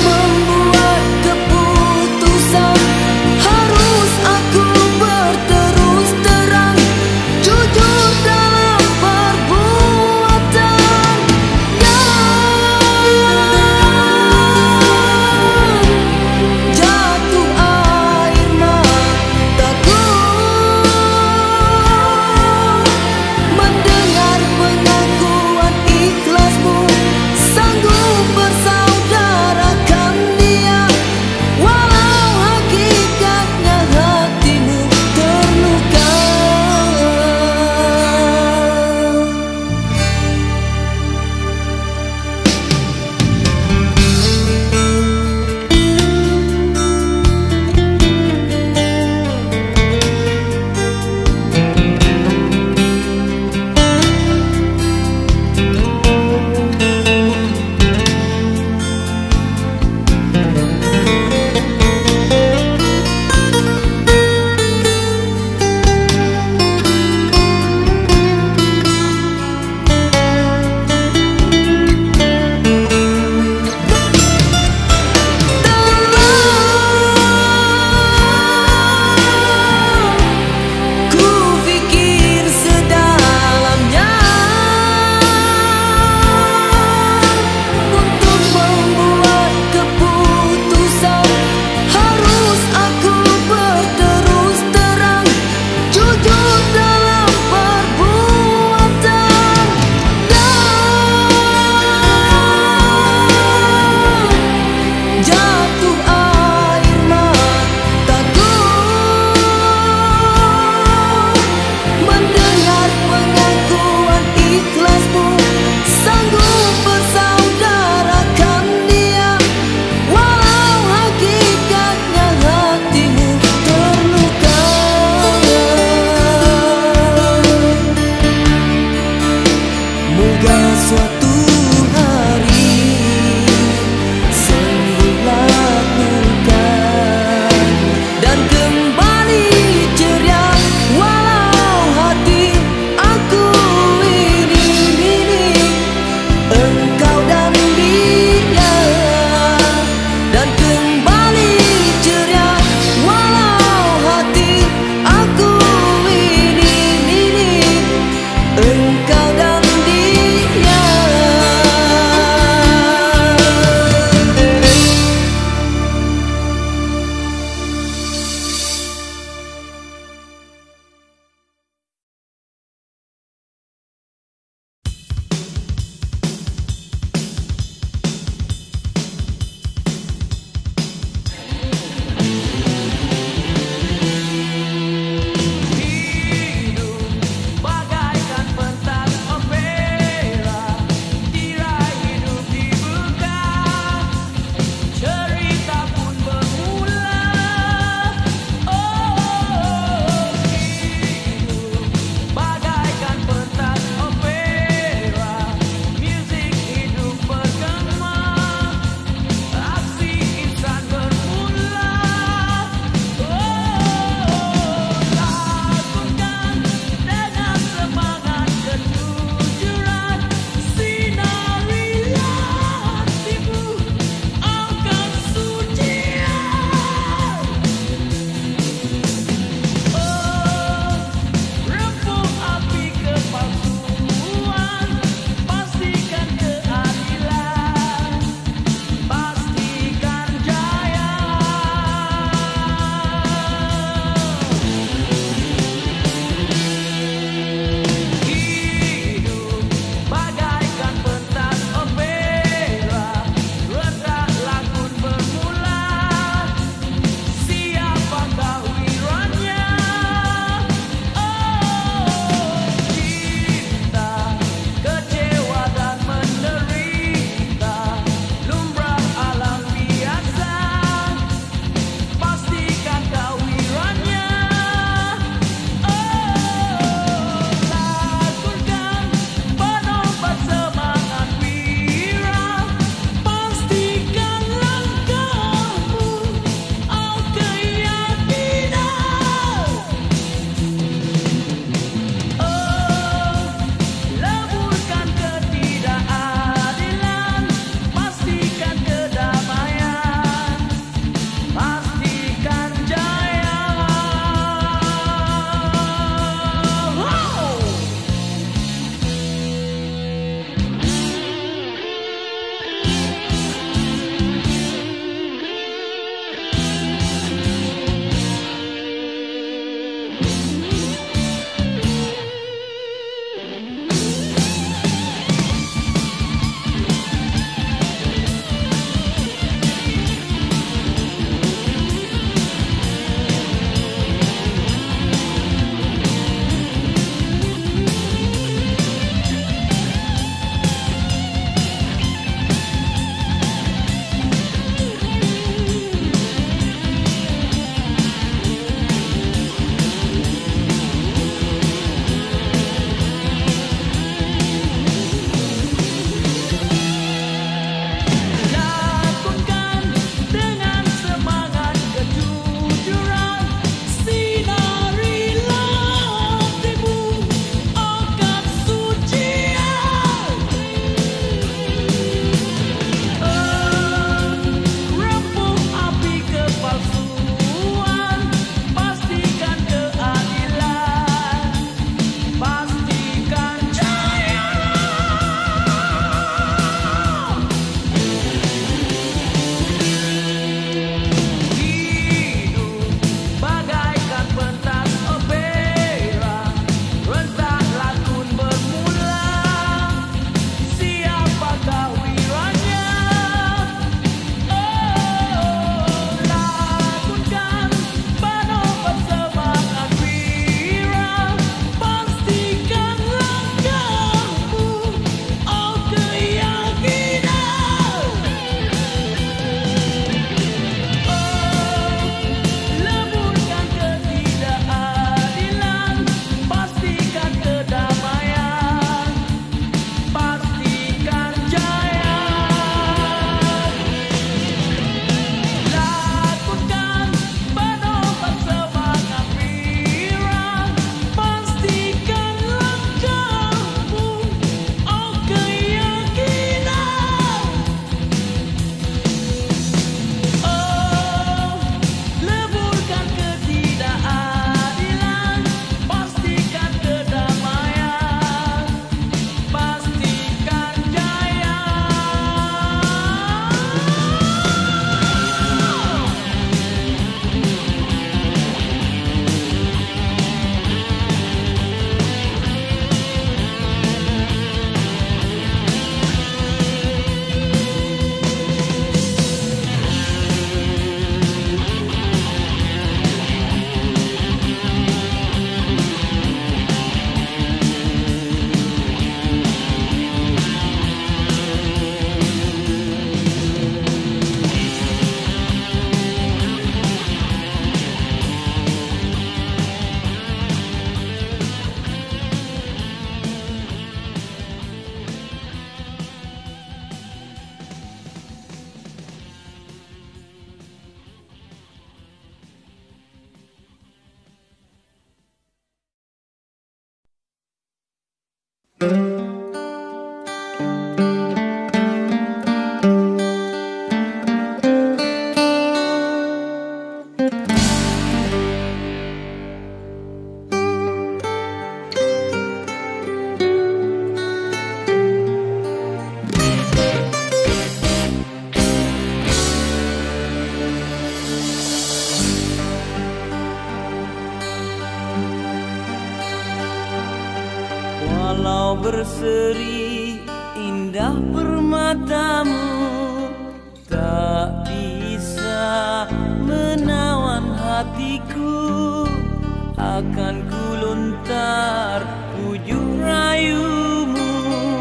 Walau berseri indah permatamu, tak bisa menawan hatiku. Akan ku lontar pujuk rayumu,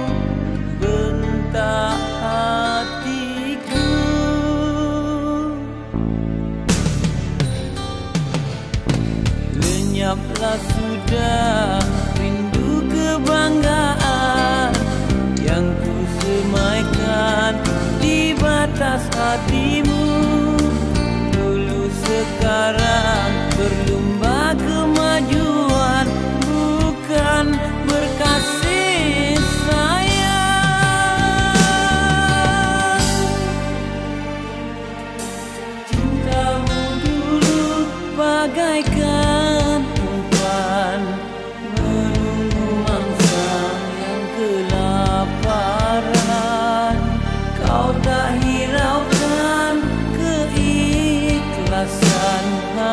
bentak hatiku. Lenyaplah sudah rindu kebanggaan yang ku semaikan di batas hatimu. Dulu sekarang berlumba kemajuan, bukan berkasih sayang. Cintamu dulu bagaikan umpan menunggu mangsa yang kelaparan. Kau tak hiraukan keikhlasan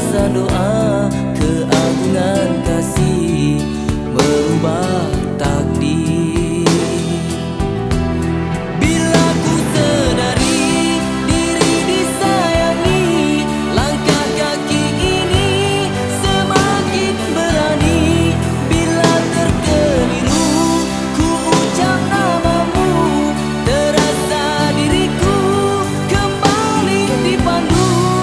batasan doa, keagungan kasih merubah takdir. Bila ku sedari diri disayangi, langkah kaki ini semakin berani. Bila terkeliru ku ucap namamu, terasa diriku kembali dipandu.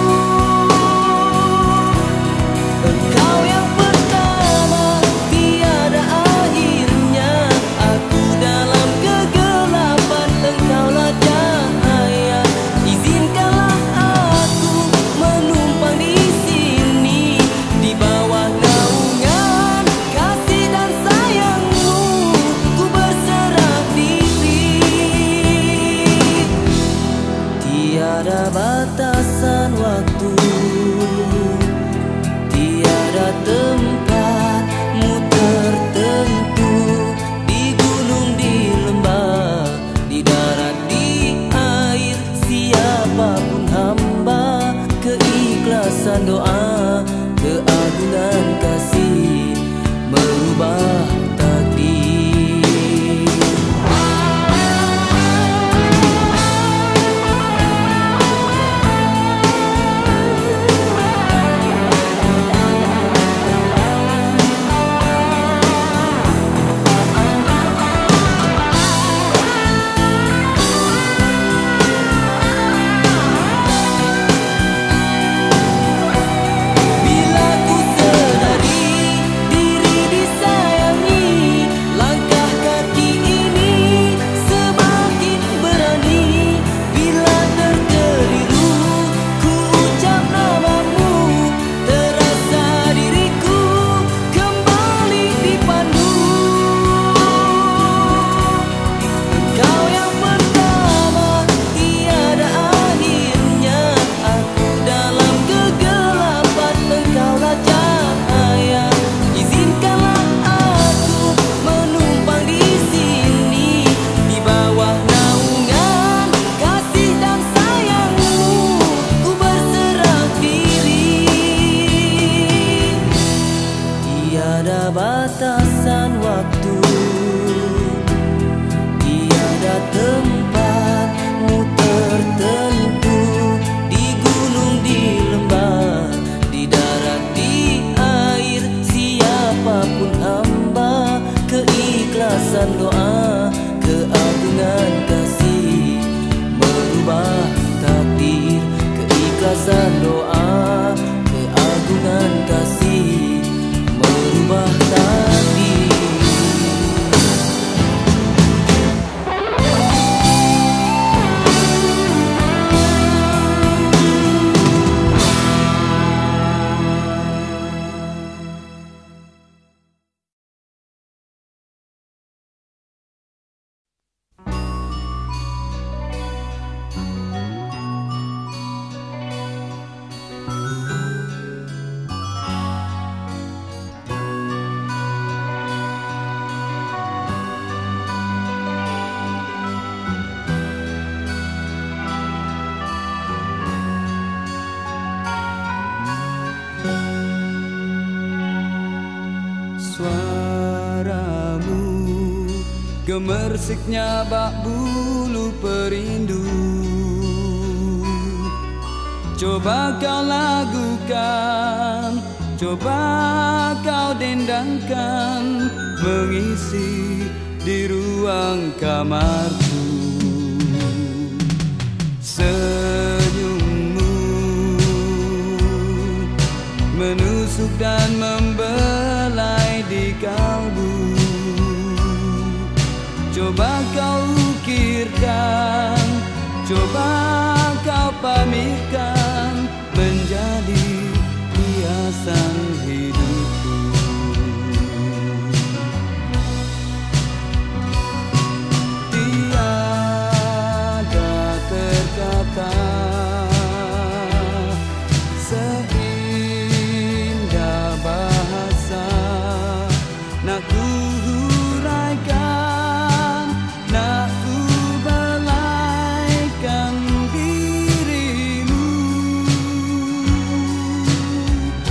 Engkau yang pertama, tiada akhirnya. Aku dalam kegelapan, engkaulah cahaya. Izinkanlah aku menumpang di sini, di bawah naungan kasih dan sayangmu. Ku berserah diri. Tiada batasan waktu, tiada tempatmu tertentu. Di gunung, di lembah, di darat, di air, siapapun hamba. Keikhlasan doa, keagungan kasih merubah takdir. Bila ku sedari diri disayangi, langkah kaki ini semakin berani. Bila terkeliru ku ucap namamu, terasa diriku kembali dipandu. Engkau yang pertama, tiada akhirnya. Aku dalam kegelapan, engkaulah cahaya. Izinkanlah aku menumpang di sini, di bawah naungan kasih dan sayangmu. Ku berserah diri. Tiada batasan waktu, tiada tempatmu tertentu. Di gunung, di lembah, di darat, di air, siapapun hamba. Keikhlasan doa, keagungan kasih merubah takdir. Keikhlasan doa, keagungan kasih merubah takdir. Suaramu gemersiknya bak bulu perindu. Coba kau lagukan, coba kau dendangkan, mengisi di ruang kamarku. Senyummu menusuk dan membelai di kalbu. Coba kau ukirkan, coba kau pamirkan, menjadi hiasan hidupku. Tiada terkata seindah bahasa nak ku huraikan, nak ku belaikan dirimu.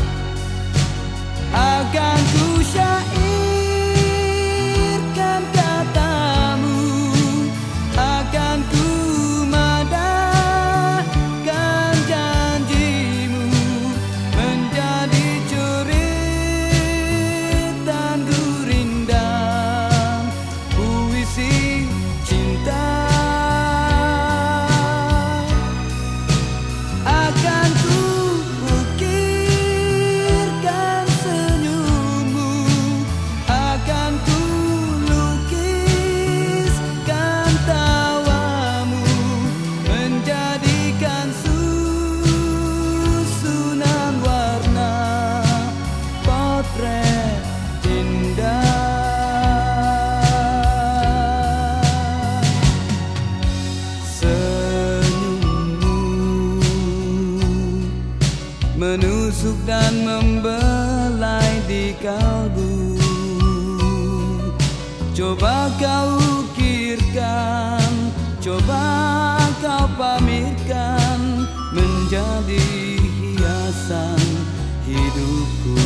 dan membelai di kalbu. Coba kau ukirkan, coba kau pamerkan, menjadi hiasan hidupku.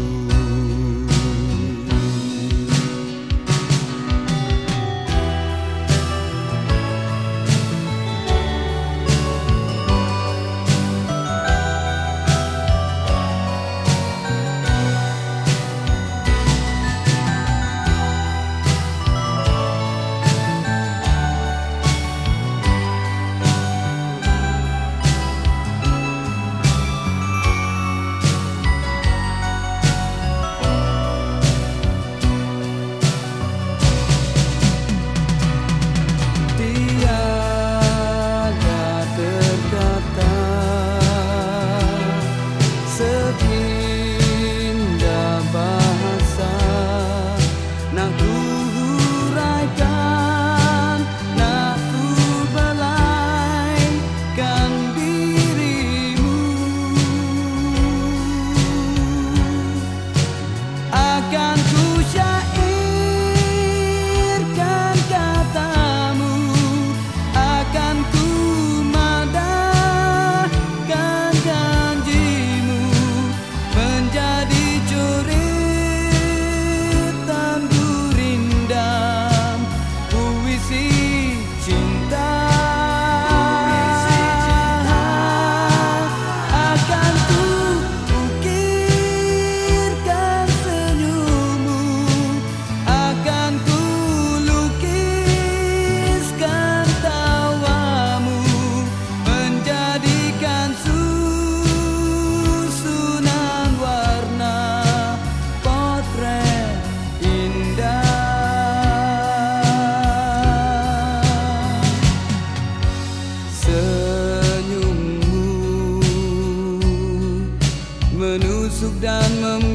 Menusuk dan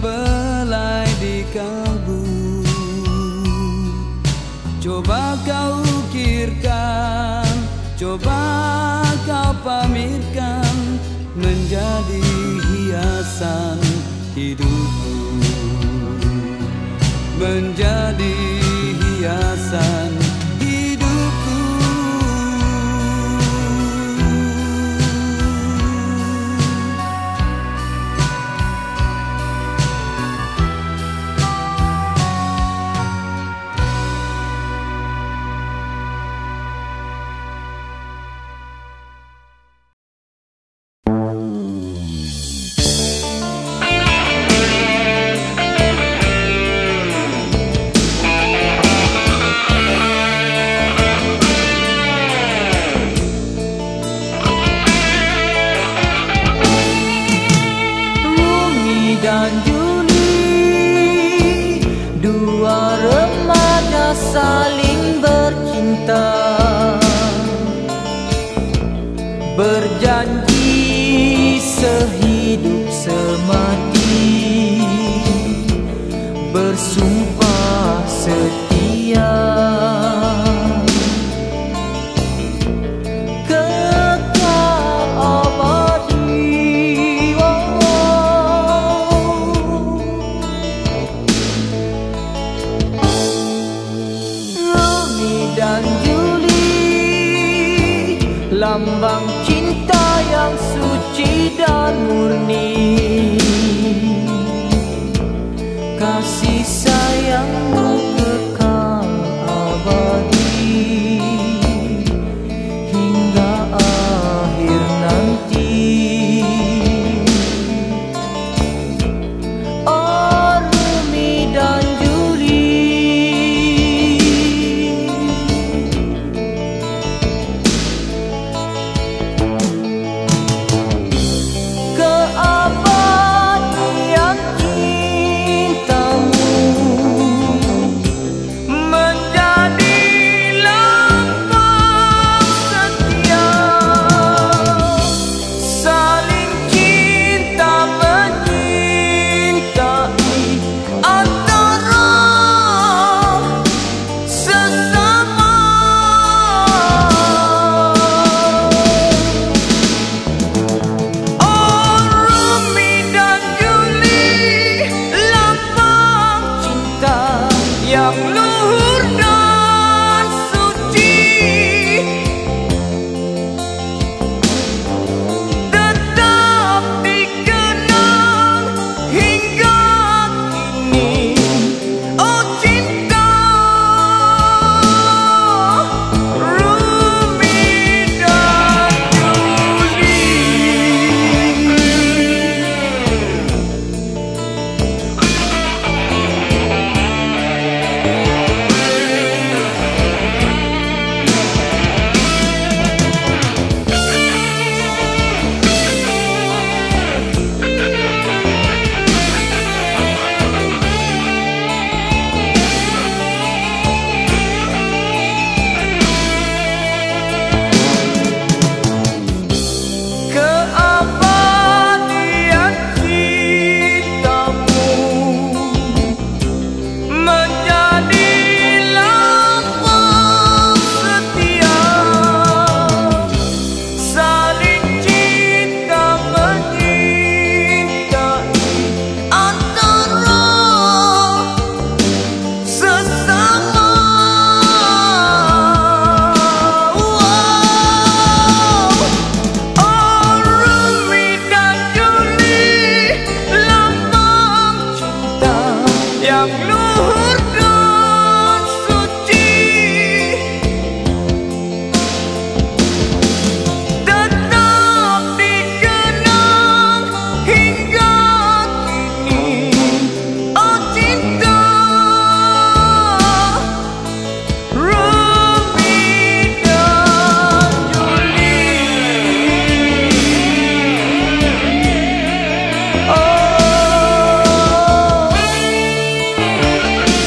membelai di kalbu. Coba kau ukirkan, coba kau pamerkan, menjadi hiasan hidupku, menjadi hiasan hidupku. Dan Juli, dua remaja saling bercinta, berjanji sehidup semati, bersumpah setia. Lambang cinta yang suci dan murni, kasih sayangmu kekal abadi hingga akhir nanti. Oh Rumi dan Juli, yang luhur dan suci, tetap dikenang hingga kini. Oh cinta Romeo dan Juliet. Oh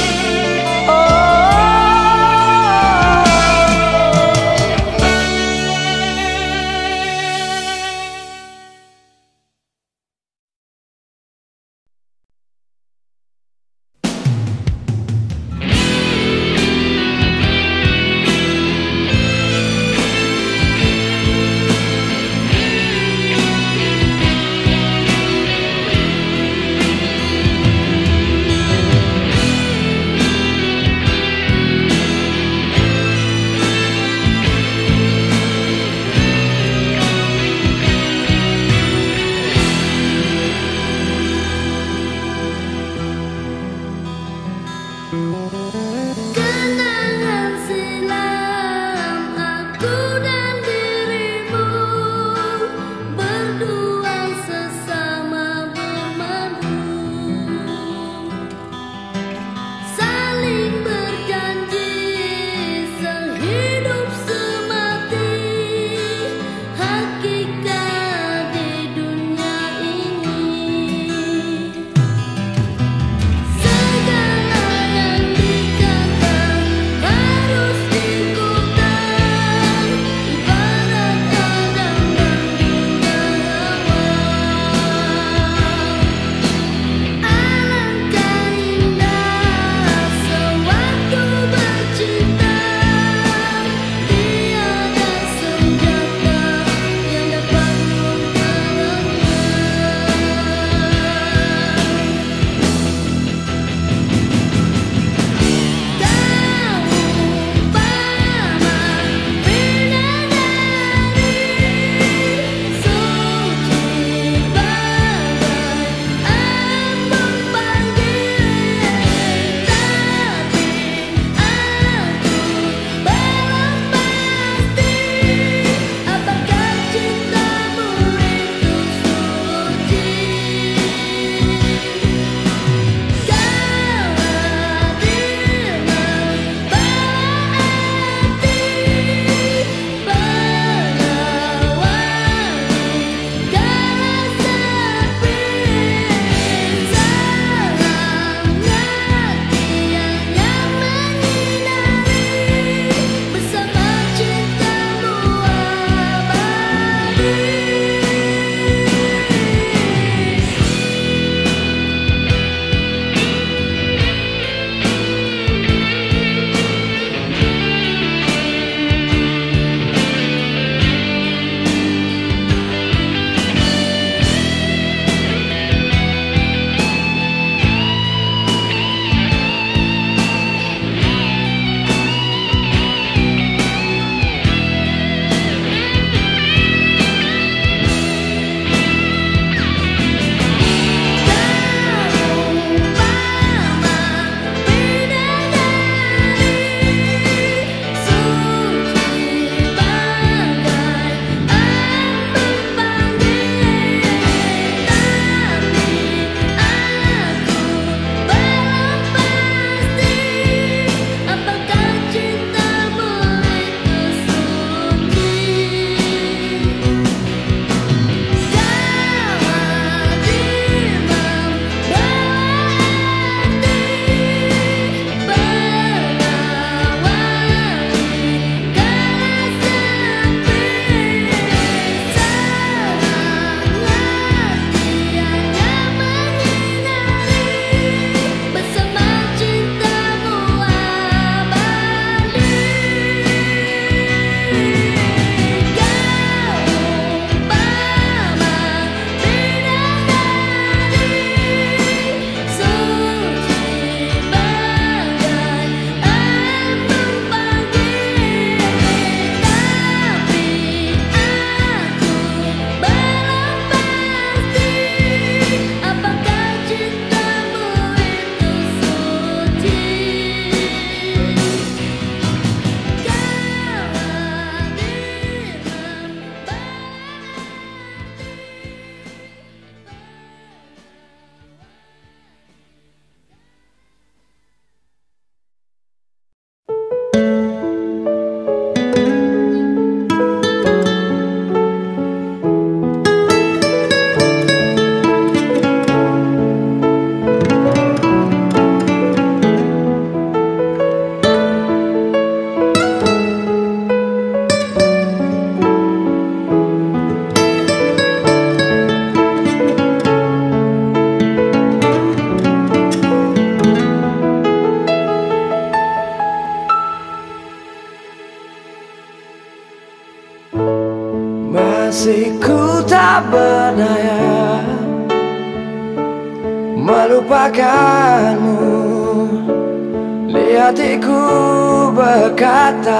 melupakanmu. Di hatiku berkata,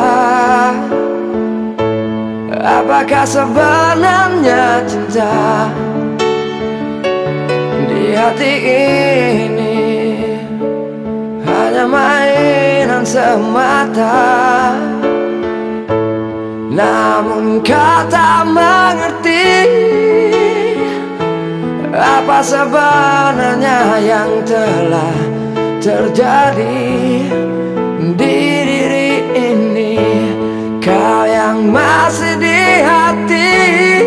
apakah sebenarnya cinta? Di hati ini hanya mainan semata. Namun kau tak mengerti apa sebenarnya yang telah terjadi di diri ini. Kau yang masih di hati,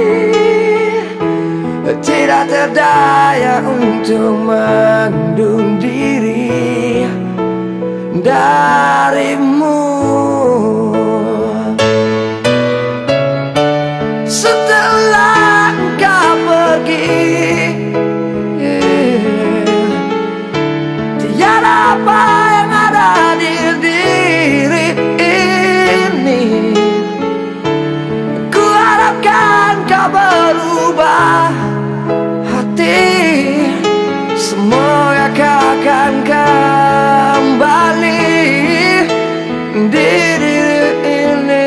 tidak terdaya untuk mengundurkan diri darimu. Setelah engkau pergi, tiada apa yang ada di diri ini. Ku harapkan kau berubah hati, semoga kau akan kembali di diri ini.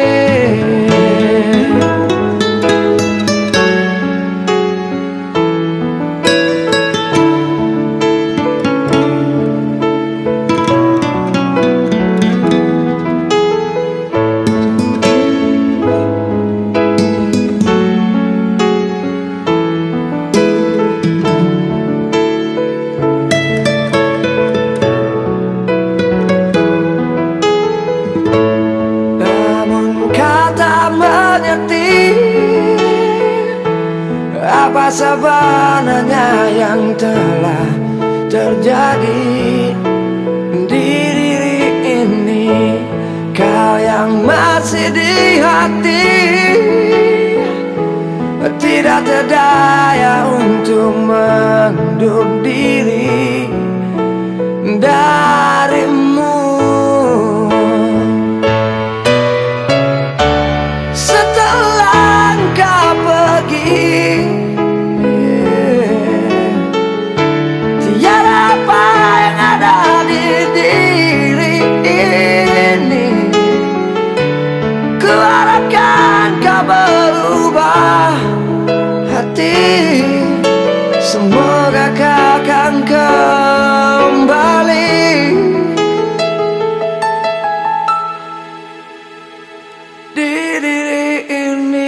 Apa sebenarnya yang telah terjadi di diri ini. Kau yang masih di hati, tidak terdaya untuk mengundurkan diri darimu. Setelah engkau pergi, tiada apa yang ada di diri ini. Ku harapkan kau berubah hati, semoga kau akan kembali di diri ini.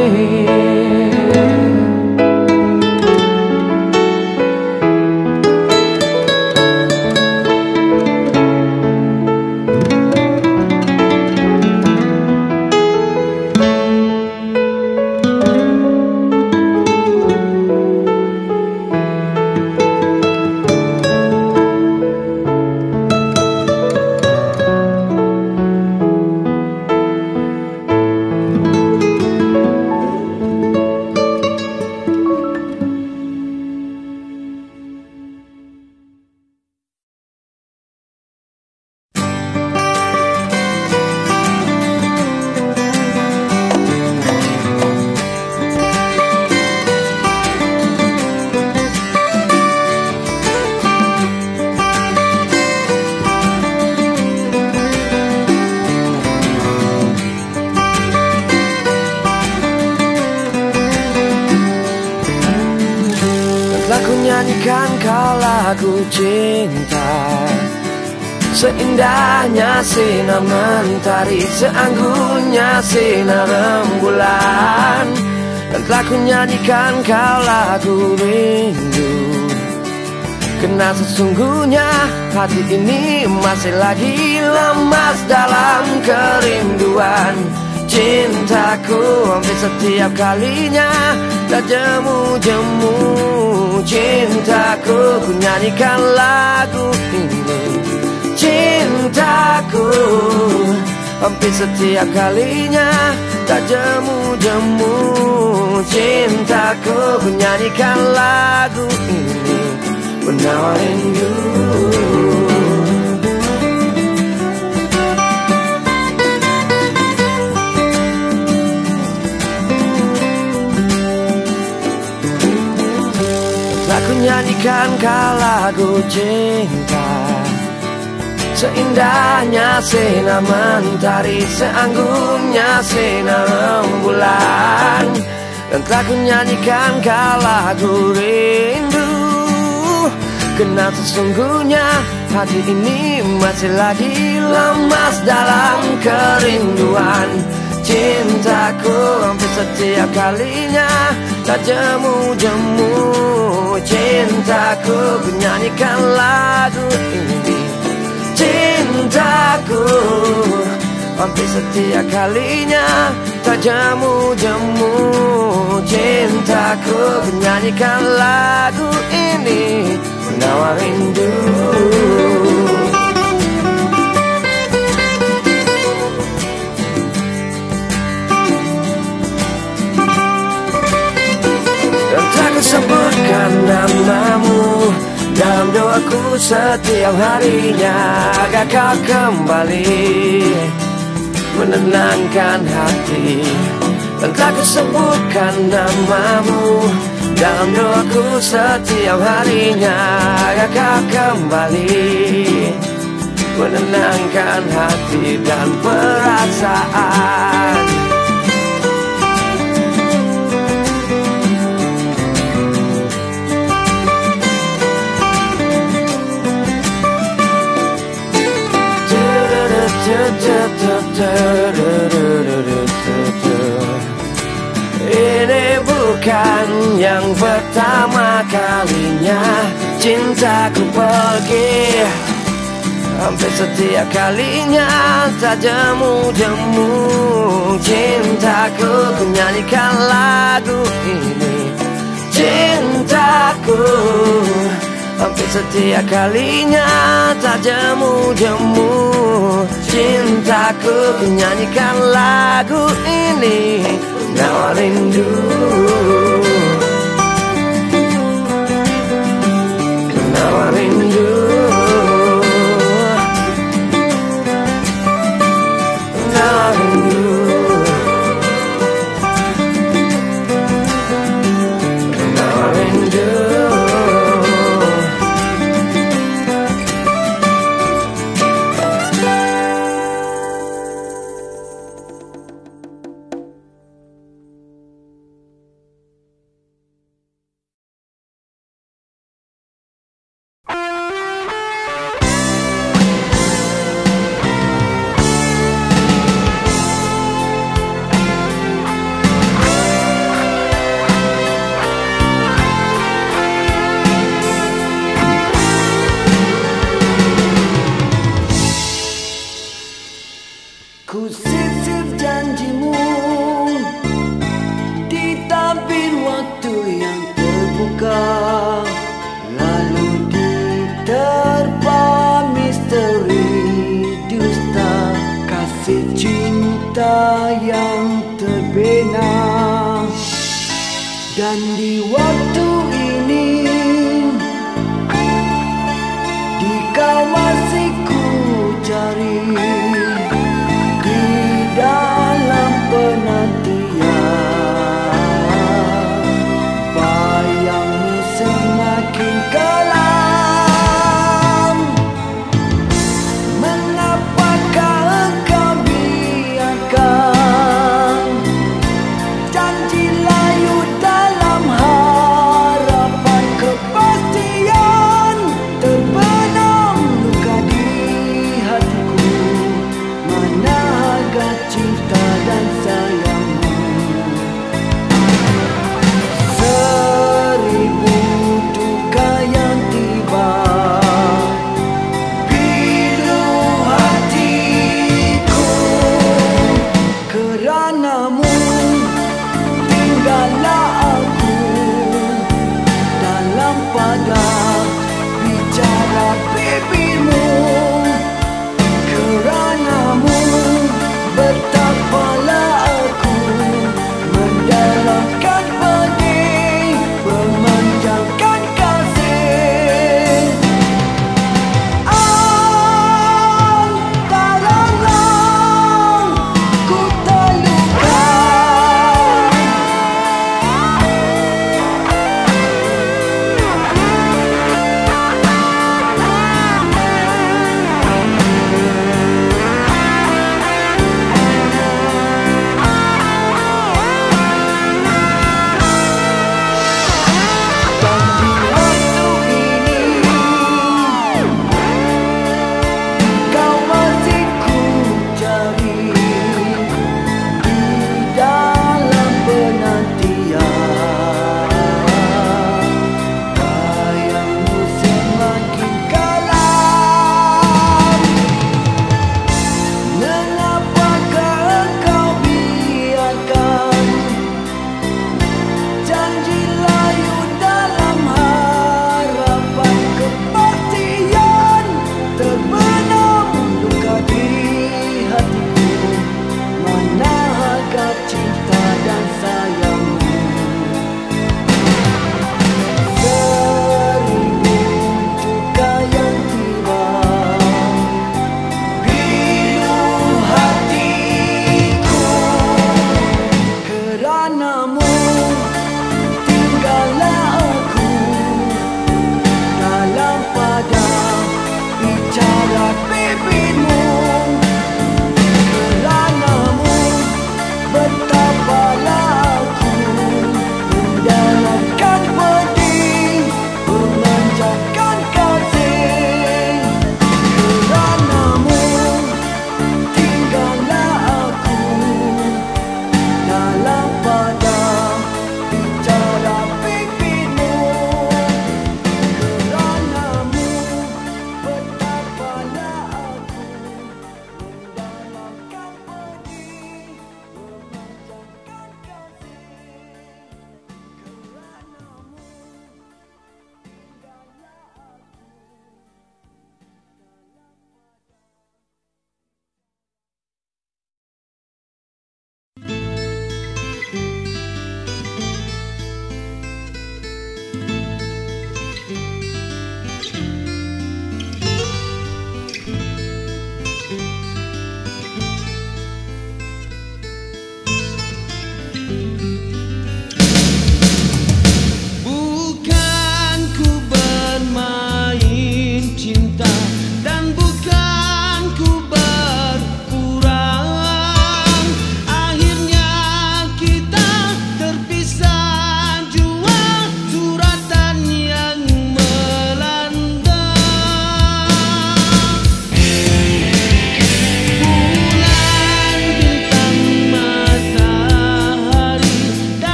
Ku nyanyikan kau lagu cinta, seindahnya sinar mentari, seanggunnya sinar rembulan. Dan telah ku nyanyikan kau lagu rindu, karena sesungguhnya hati ini masih lagi lemas dalam kerinduan. Cintaku hampir setiap kalinya tak jemu-jemu. Cintaku, ku nyanyikan lagu ini. Cintaku hampir setiap kalinya tak jemu-jemu. Cintaku, ku nyanyikan lagu ini. When now I'm in you. Aku nyanyi nyanyikan kau lagu cinta, seindahnya sinar mentari, seanggungnya sinar rembulan. Dan tak ku nyanyikan kau lagu rindu, karena sesungguhnya hati ini masih lagi lemas dalam kerinduan. Cintaku hampir setiap kalinya tak jemu-jemu. Cintaku, ku nyanyikan lagu ini. Cintaku hampir setiap kalinya tak jemu-jemu. Cintaku, ku nyanyikan lagu ini. Penawar rindu. Ku sebutkan namamu dalam doaku setiap harinya, agar kau kembali menenangkan hati. Dan tak ku sebutkan namamu dalam doaku setiap harinya, agar kau kembali menenangkan hati dan perasaan. Ini bukan yang pertama kalinya cintaku pergi. Hampir setiap kalinya tak jemu-jemu. Cintaku, ku nyanyikan lagu ini. Cintaku, hampir setiap kalinya tak jemu-jemu. Cintaku, ku nyanyikan lagu ini. Penawar rindu. Penawar rindu. Penawar rindu. Penawar rindu.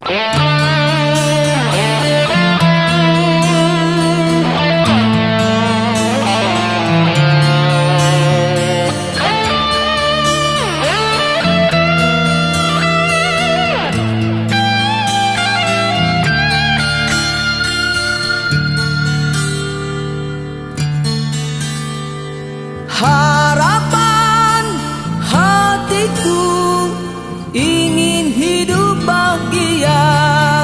Harapan hatiku ingin hidup bahagia.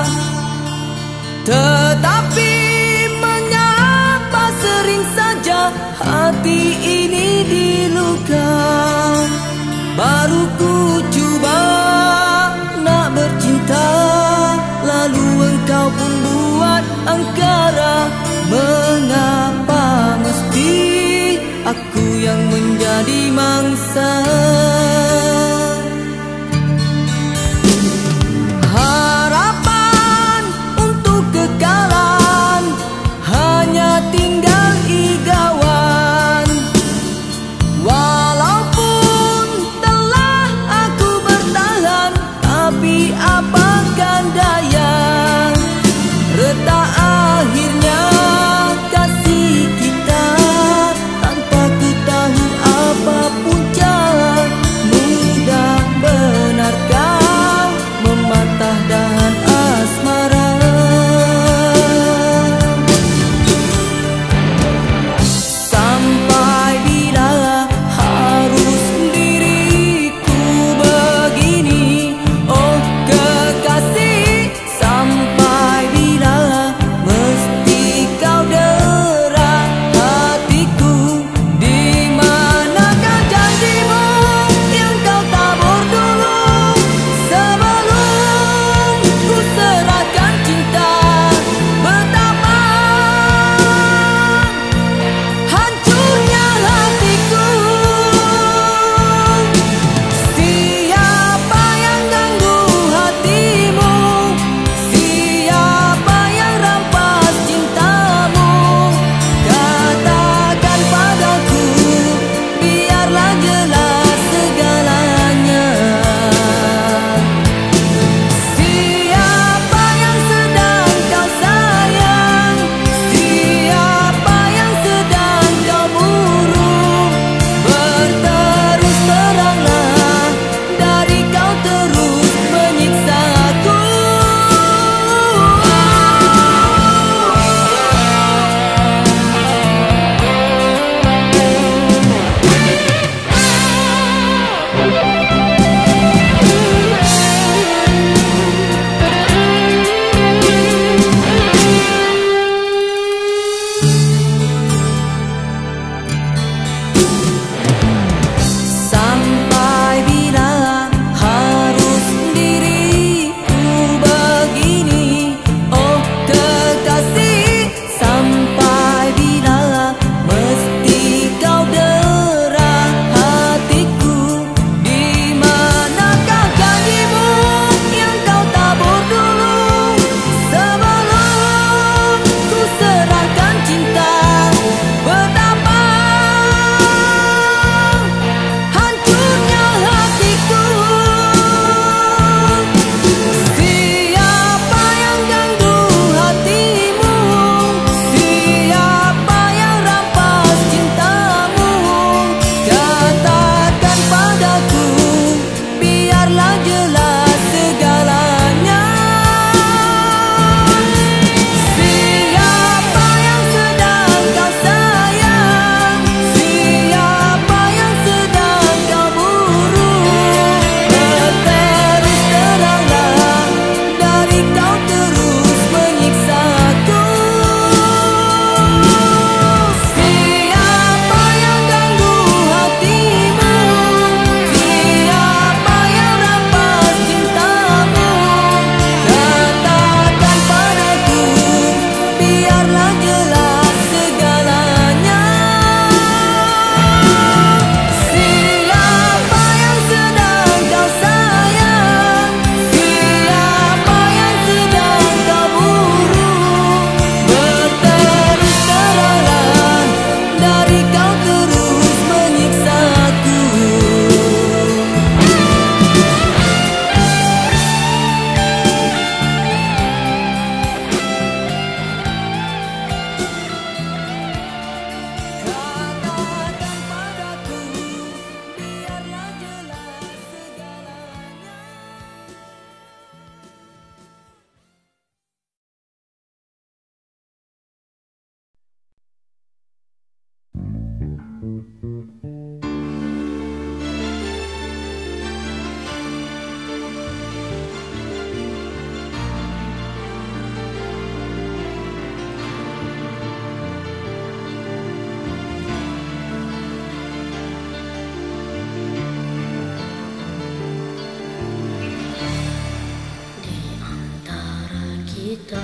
cinta.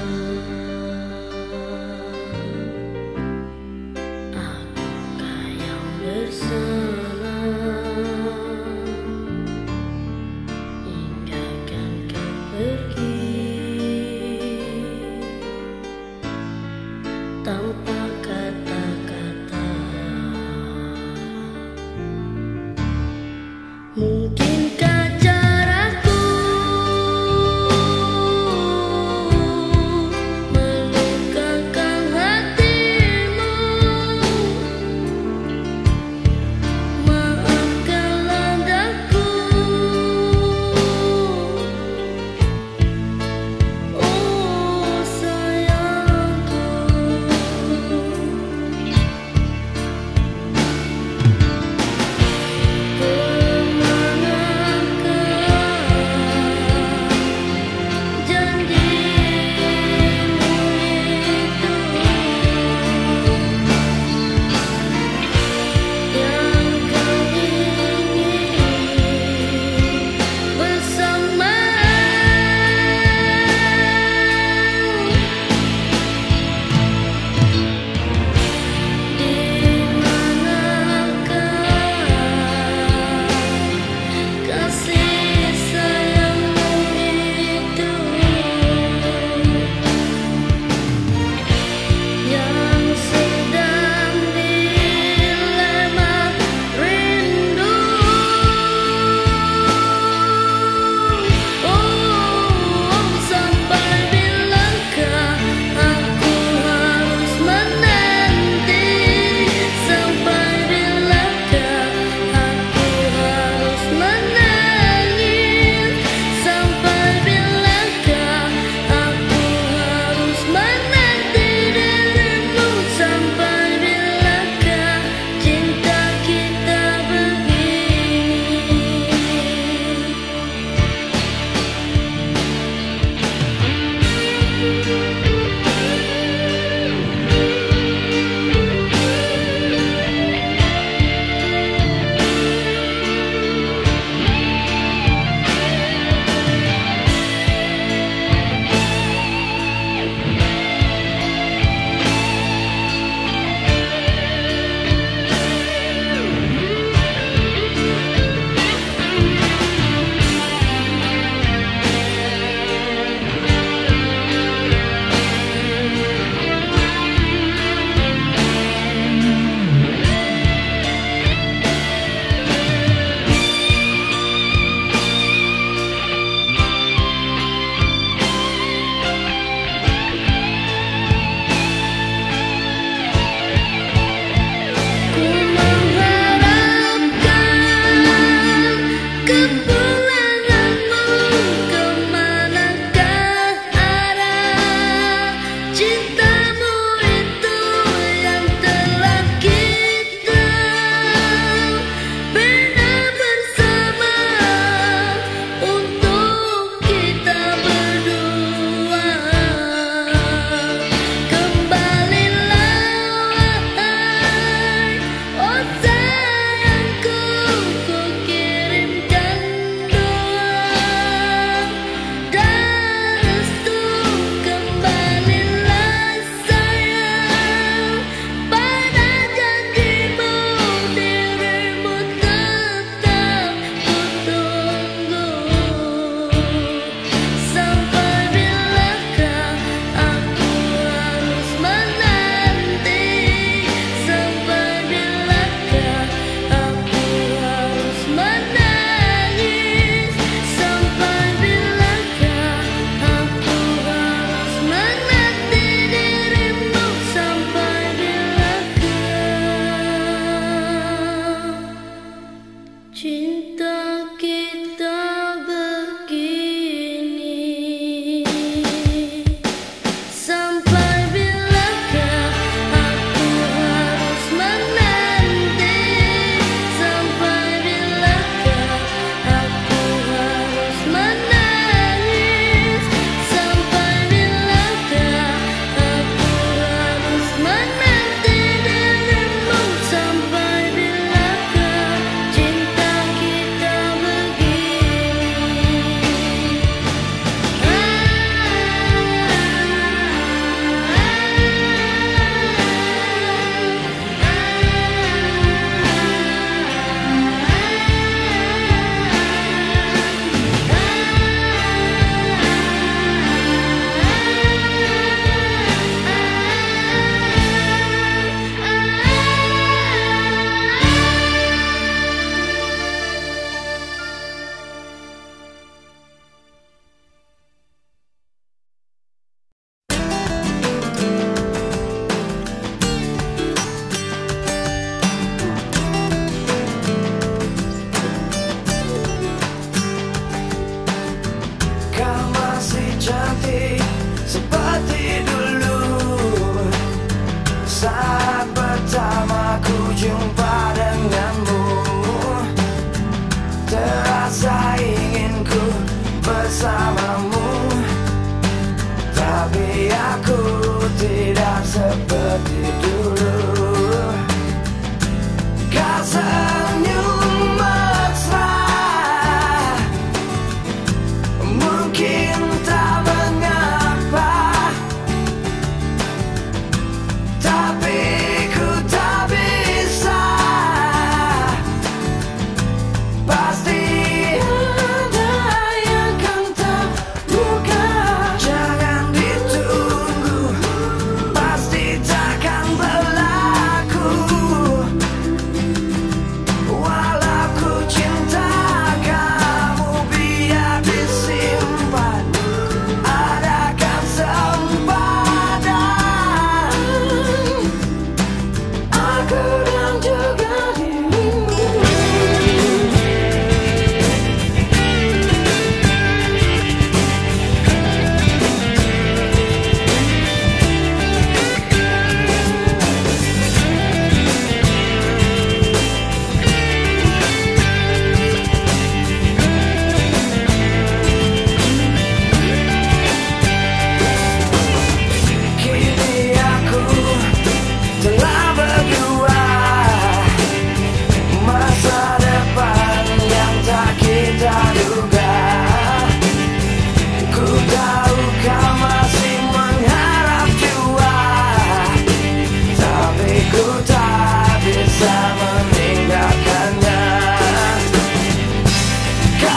Apakah yang bersalah hingga kan kau pergi tanpa kata-kata? Mungkinkah caraku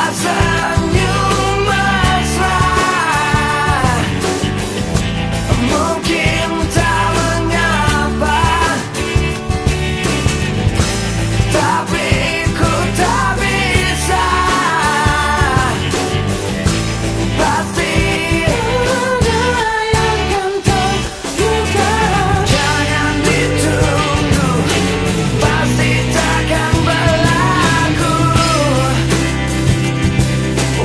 tersenyum mesra. Mungkin tak menyapa, tapi ku tak bisa. Pasti ada yang kan terluka. Jangan ditunggu, pasti takkan berlaku.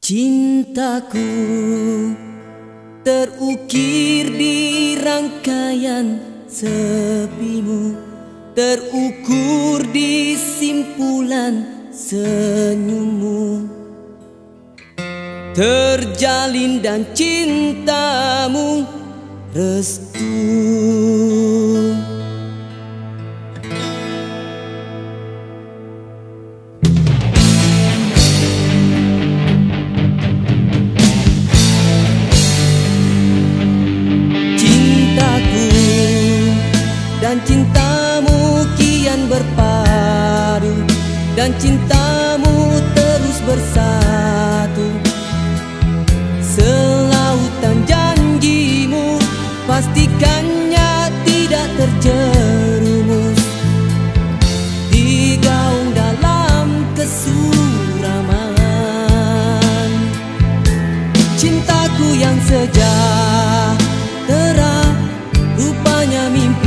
Cintaku terukir di rangkaian sepimu, terukur di simpulan senyummu, terjalin dan cintamu restu. Dan cintamu kian berpadu, dan cintamu terus bersatu. Selautan janjimu pastikannya tidak terjerumus, digaung dalam kesuraman. Cintaku yang sejahtera rupanya mimpi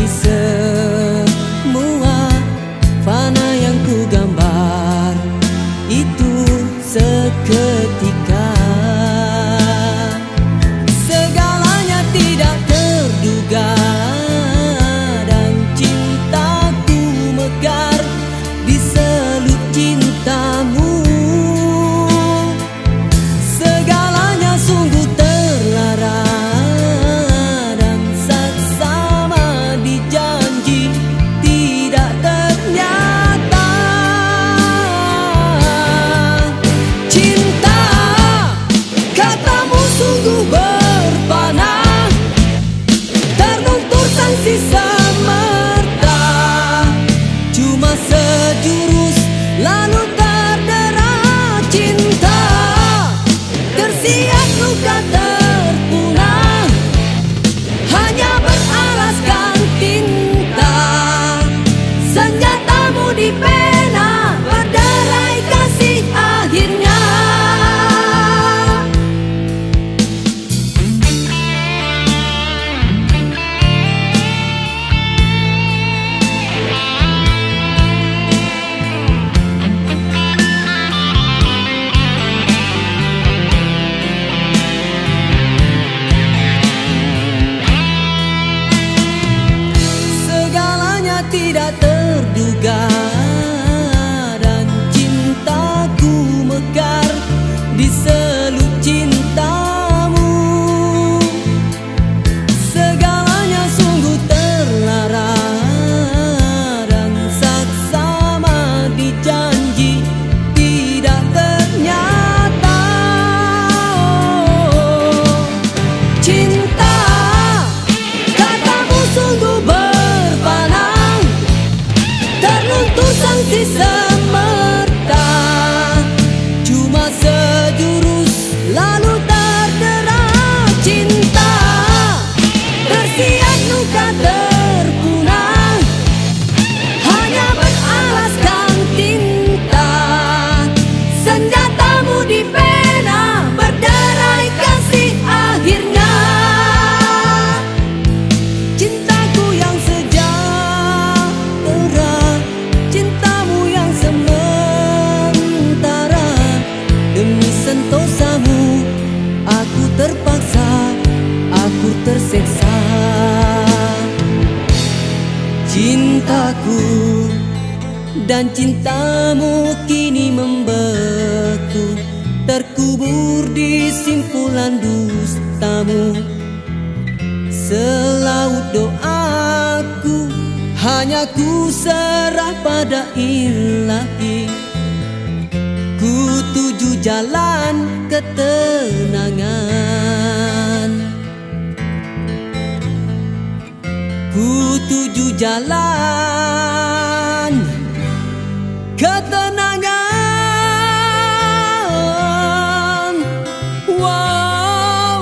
semua, fana yang ku gambar itu seketika. Segalanya tidak terduga, dan cintaku mekar di seluk cintamu. Segalanya sungguh terlarang, semerta cuma sejurus lalu terdera. Cinta tersiak luka terpunah, hanya beralaskan tinta. Senjatamu di pena berderai kasih akhirnya. Tidak terduga, dan cintaku mekar di seluk cintamu. Segalanya sungguh terlarang, dan saksama di janji tidak ternyata. Cinta katamu sungguh berpanah, terluntur sangsi semerta cuma sejurus lalu terdera. Cinta tersiak luka terpunah, hanya beralaskan tinta. Senjatamu di pena berderai kasih akhirnya. Cintaku yang sejahtera, cintamu yang sementara. Demi sentosamu aku terpaksa, aku terseksa. Cintaku dan cintamu kini membeku, terkubur di simpulan dustamu. Selaut doaku hanya ku serah pada ilahi. Ku tuju jalan ketenangan, ku tuju jalan ketenangan. Wow,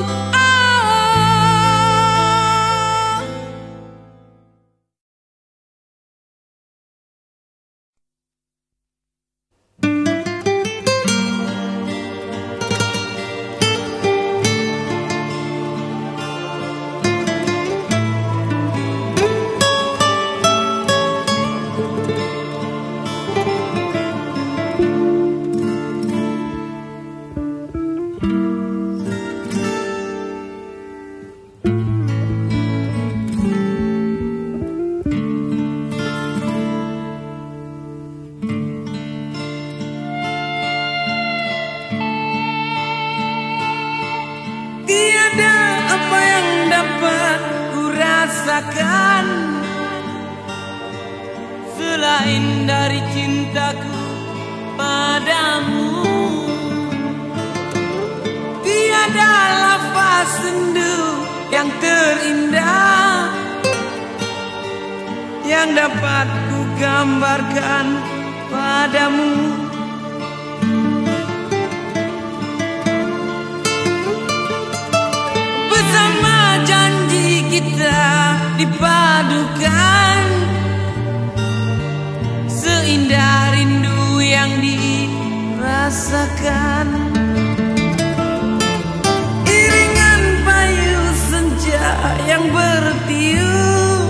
rasakan selain dari cintaku padamu. Tiada lafaz sendu yang terindah yang dapat ku gambarkan padamu. Bersama janji kita dipadukan, seindah rindu yang dirasakan. Iringan payu senja yang bertiup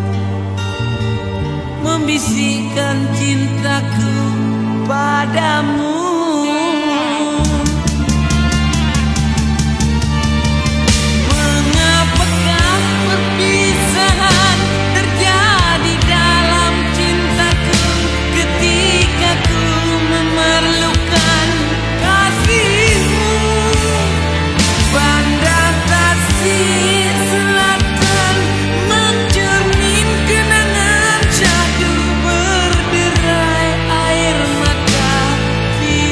membisikkan cintaku padamu. Mengapakah perpisahan terjadi dalam cintaku ketika ku memerlukan kasihmu? Bandar Tasik Selatan mencermin kenangan syahdu berderai air mata di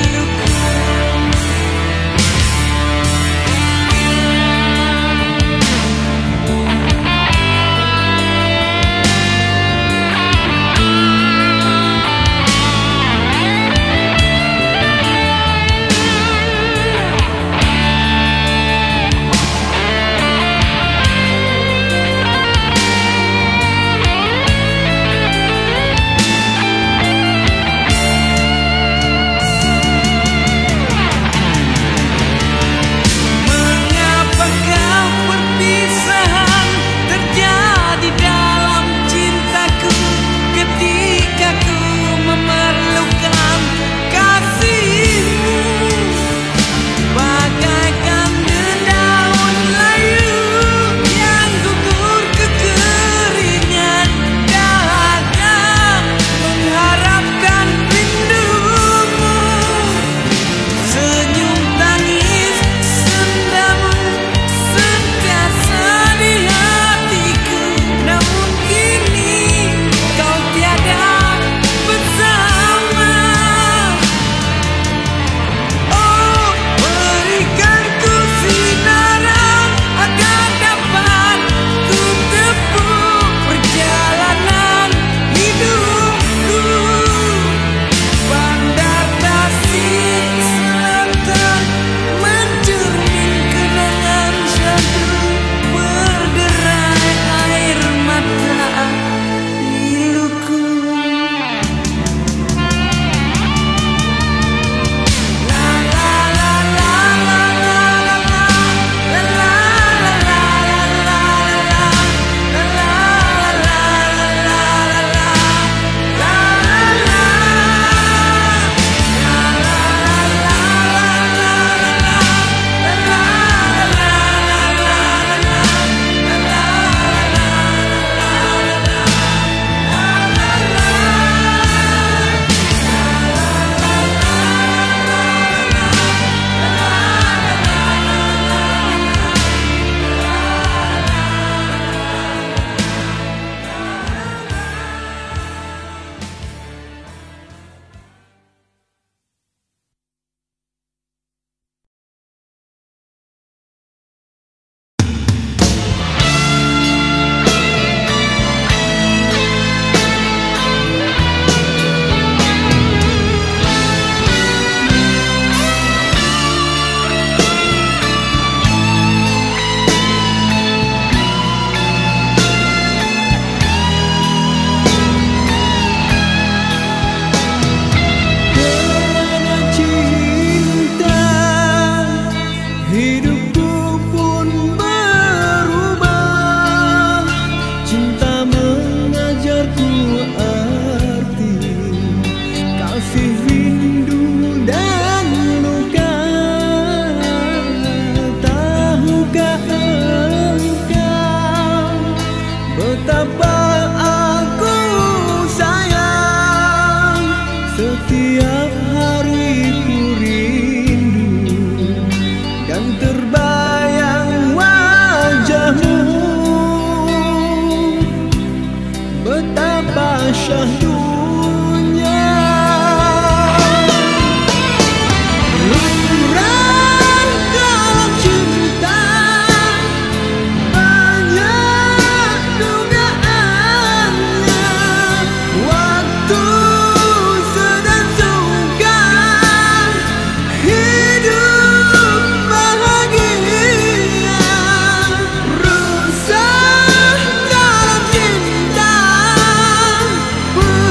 syahdunya. Lumrah dalam cinta banyak dugaannya. Waktu sedang suka hidup bahagia. Rusak dalam cinta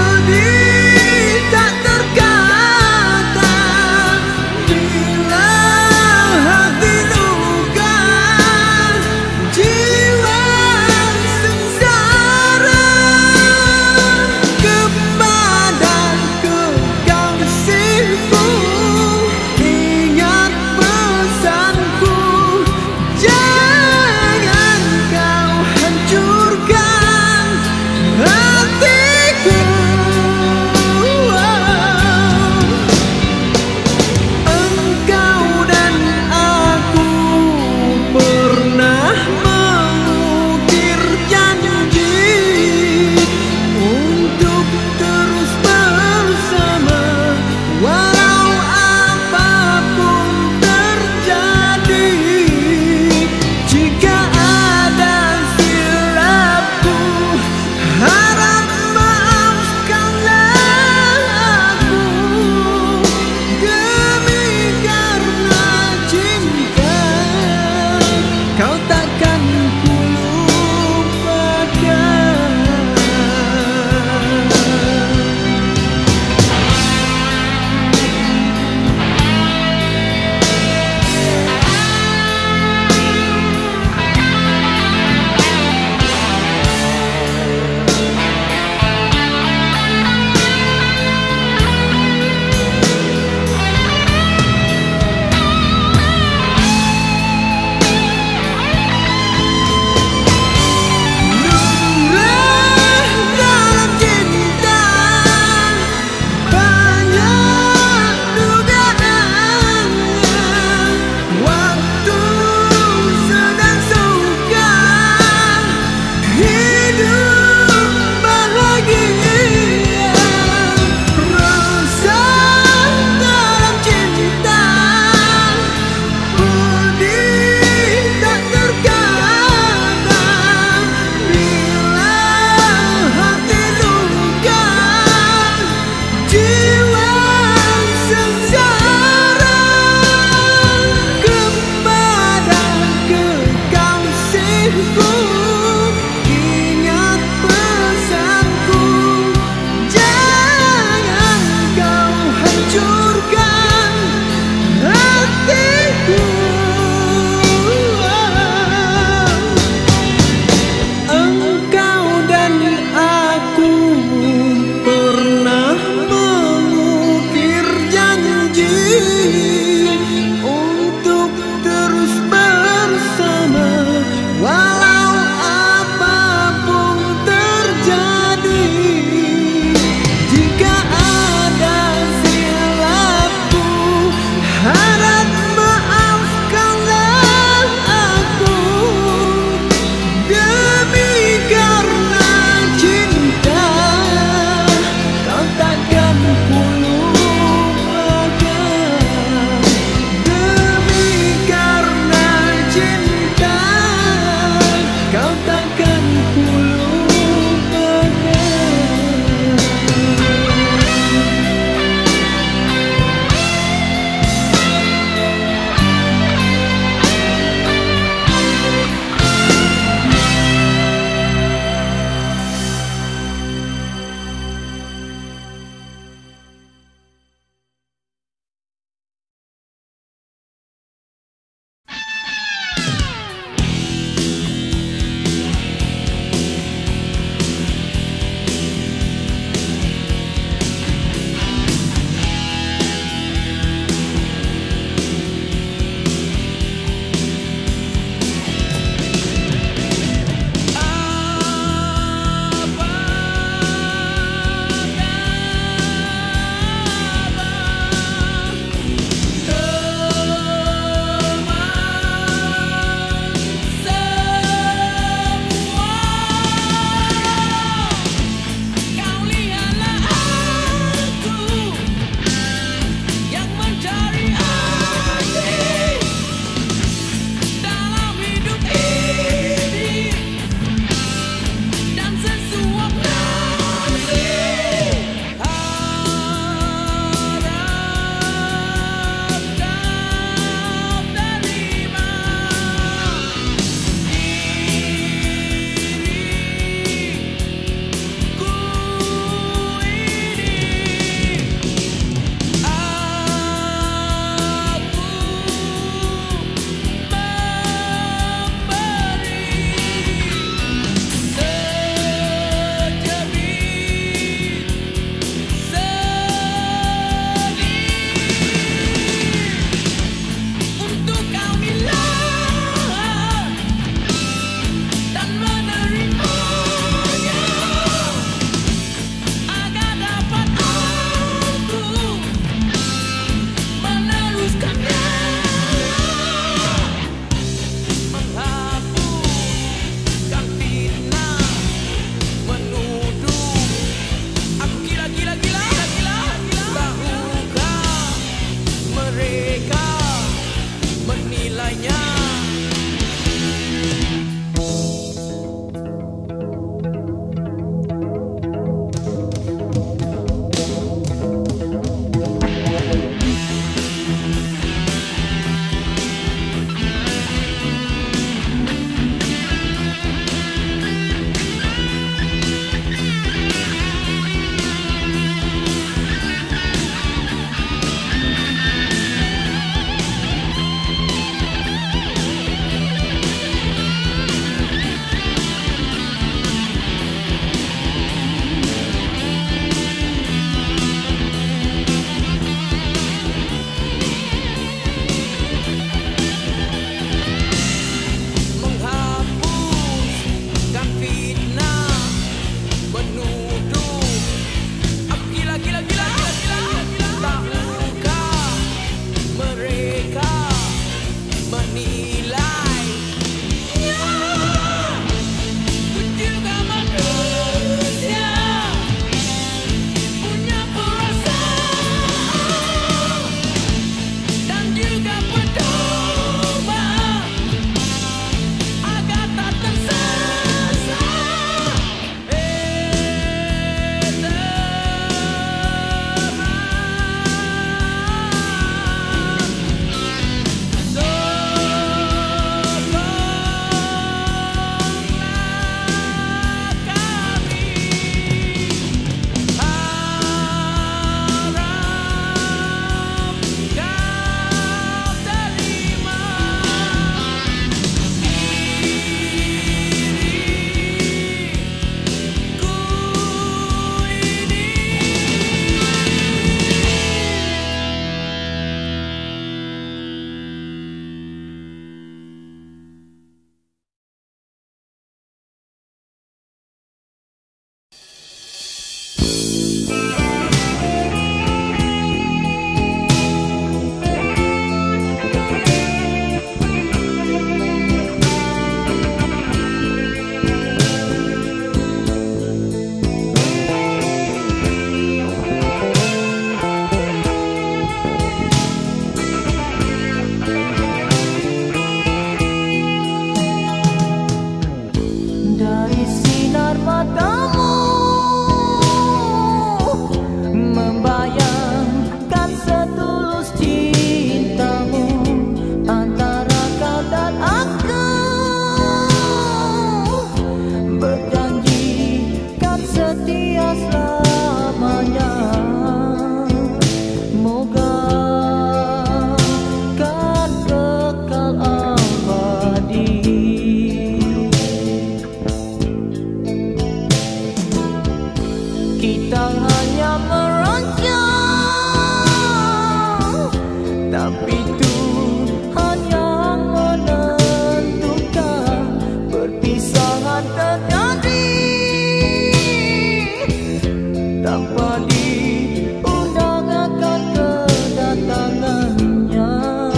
diundang akan kedatangannya,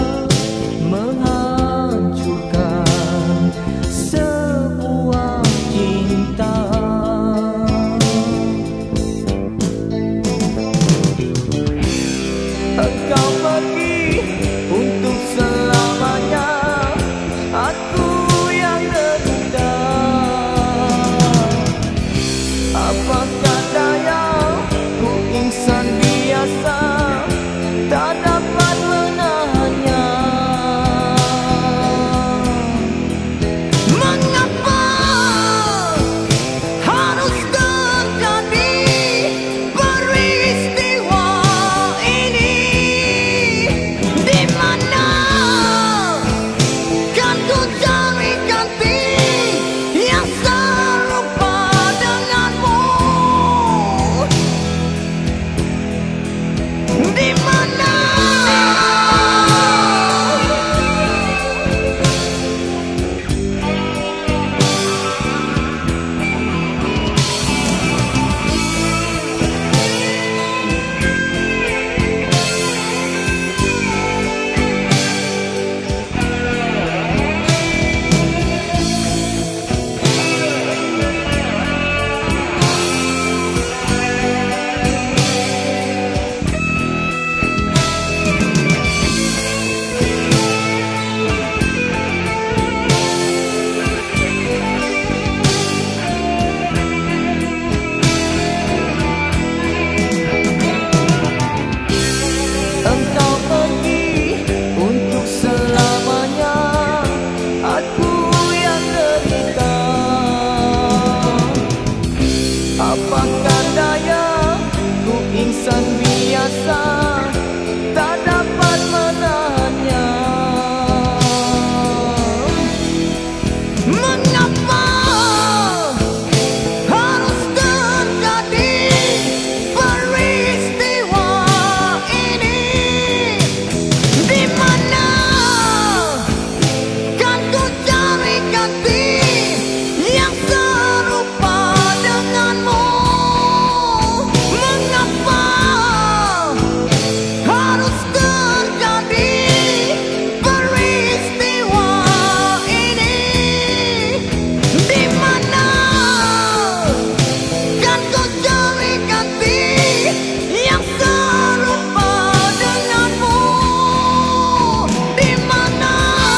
menghancurkan sebuah cinta. Engkau pergi untuk selamanya, aku yang derita. Apakah daya, ku insan biasa, tak dapat menahannya. Mengapa harus terjadi peristiwa ini? Di mana kan ku cari ganti yang serupa denganmu? Di mana? Engkau pergi untuk selamanya, aku yang derita. Apakah daya, ku insan biasa, tak dapat menahannya. Mengapa harus terjadi peristiwa ini? Di mana kan ku cari ganti yang serupa denganmu? Mengapa harus terjadi peristiwa ini? Di mana kan ku cari ganti yang serupa denganmu? Di mana?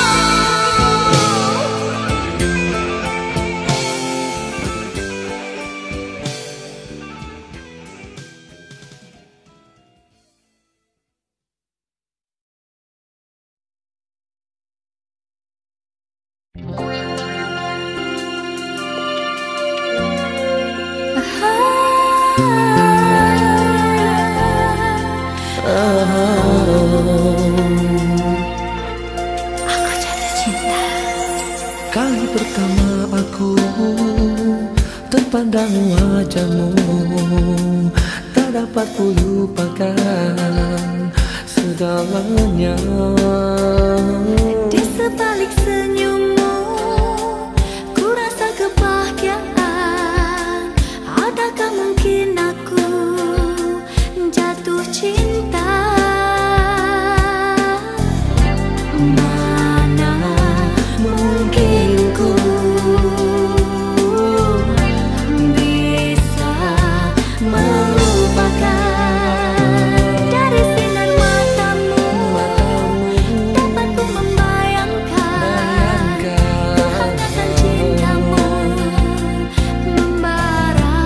Aku jatuh cinta. Kali pertama aku terpandang wajahmu, tak dapat ku lupakan segalanya. Di sebalik senyummu, ku rasa kebahagiaan. Adakah mungkin aku jatuh cinta? Mana mungkin ku bisa melupakan dari sinar matamu. Dapat ku membayangkan kehangatan cintamu membara.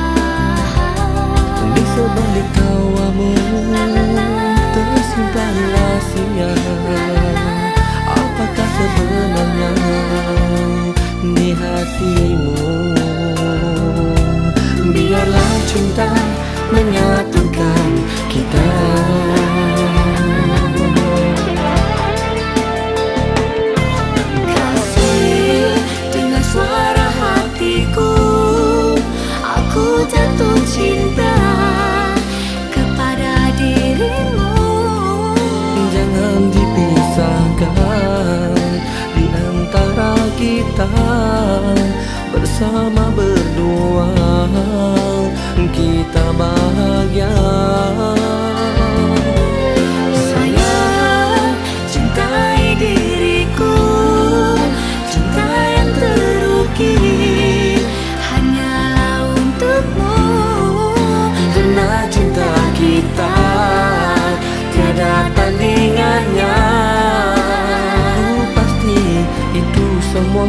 Di sebalik tawamu tersimpan rahasia. Apakah sebenarnya di hatimu? Biarlah cinta menyatukan kita. Kasih, dengar suara hatiku, aku jatuh cinta kepada dirimu. Jangan dipisahkan di antara kita, bersama berdua kita bahagia. Karena cinta kita tiada tandingannya. Pasti itu semua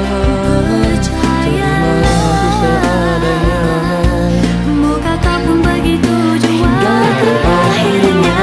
terima aku seadanya. Moga kau pun begitu jua hingga ke akhirnya.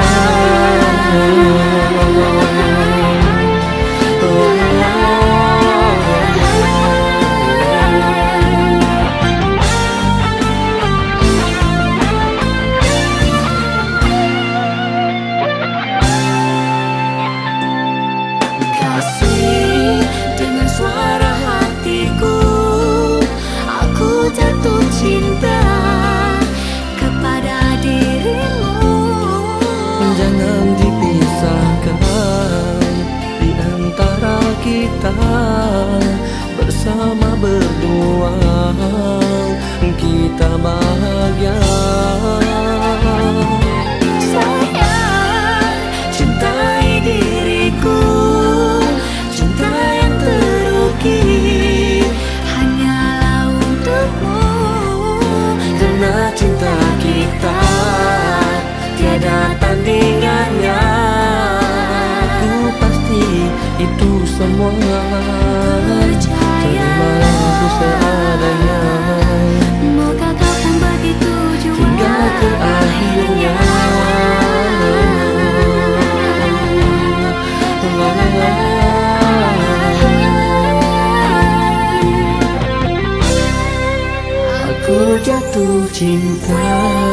Kasih dengan suara hatiku, aku jatuh cinta kepada dirimu. Jangan dipisahkan di antara kita, bersama berdua kita bahagia. Sayang, cintai diriku, cinta yang terukir hanyalah untukmu. Karena cinta kita tiada tandingannya. Ku pasti itu semua terima aku seadanya. Moga kau pun begitu jua hingga ke akhirnya. Aku jatuh cinta.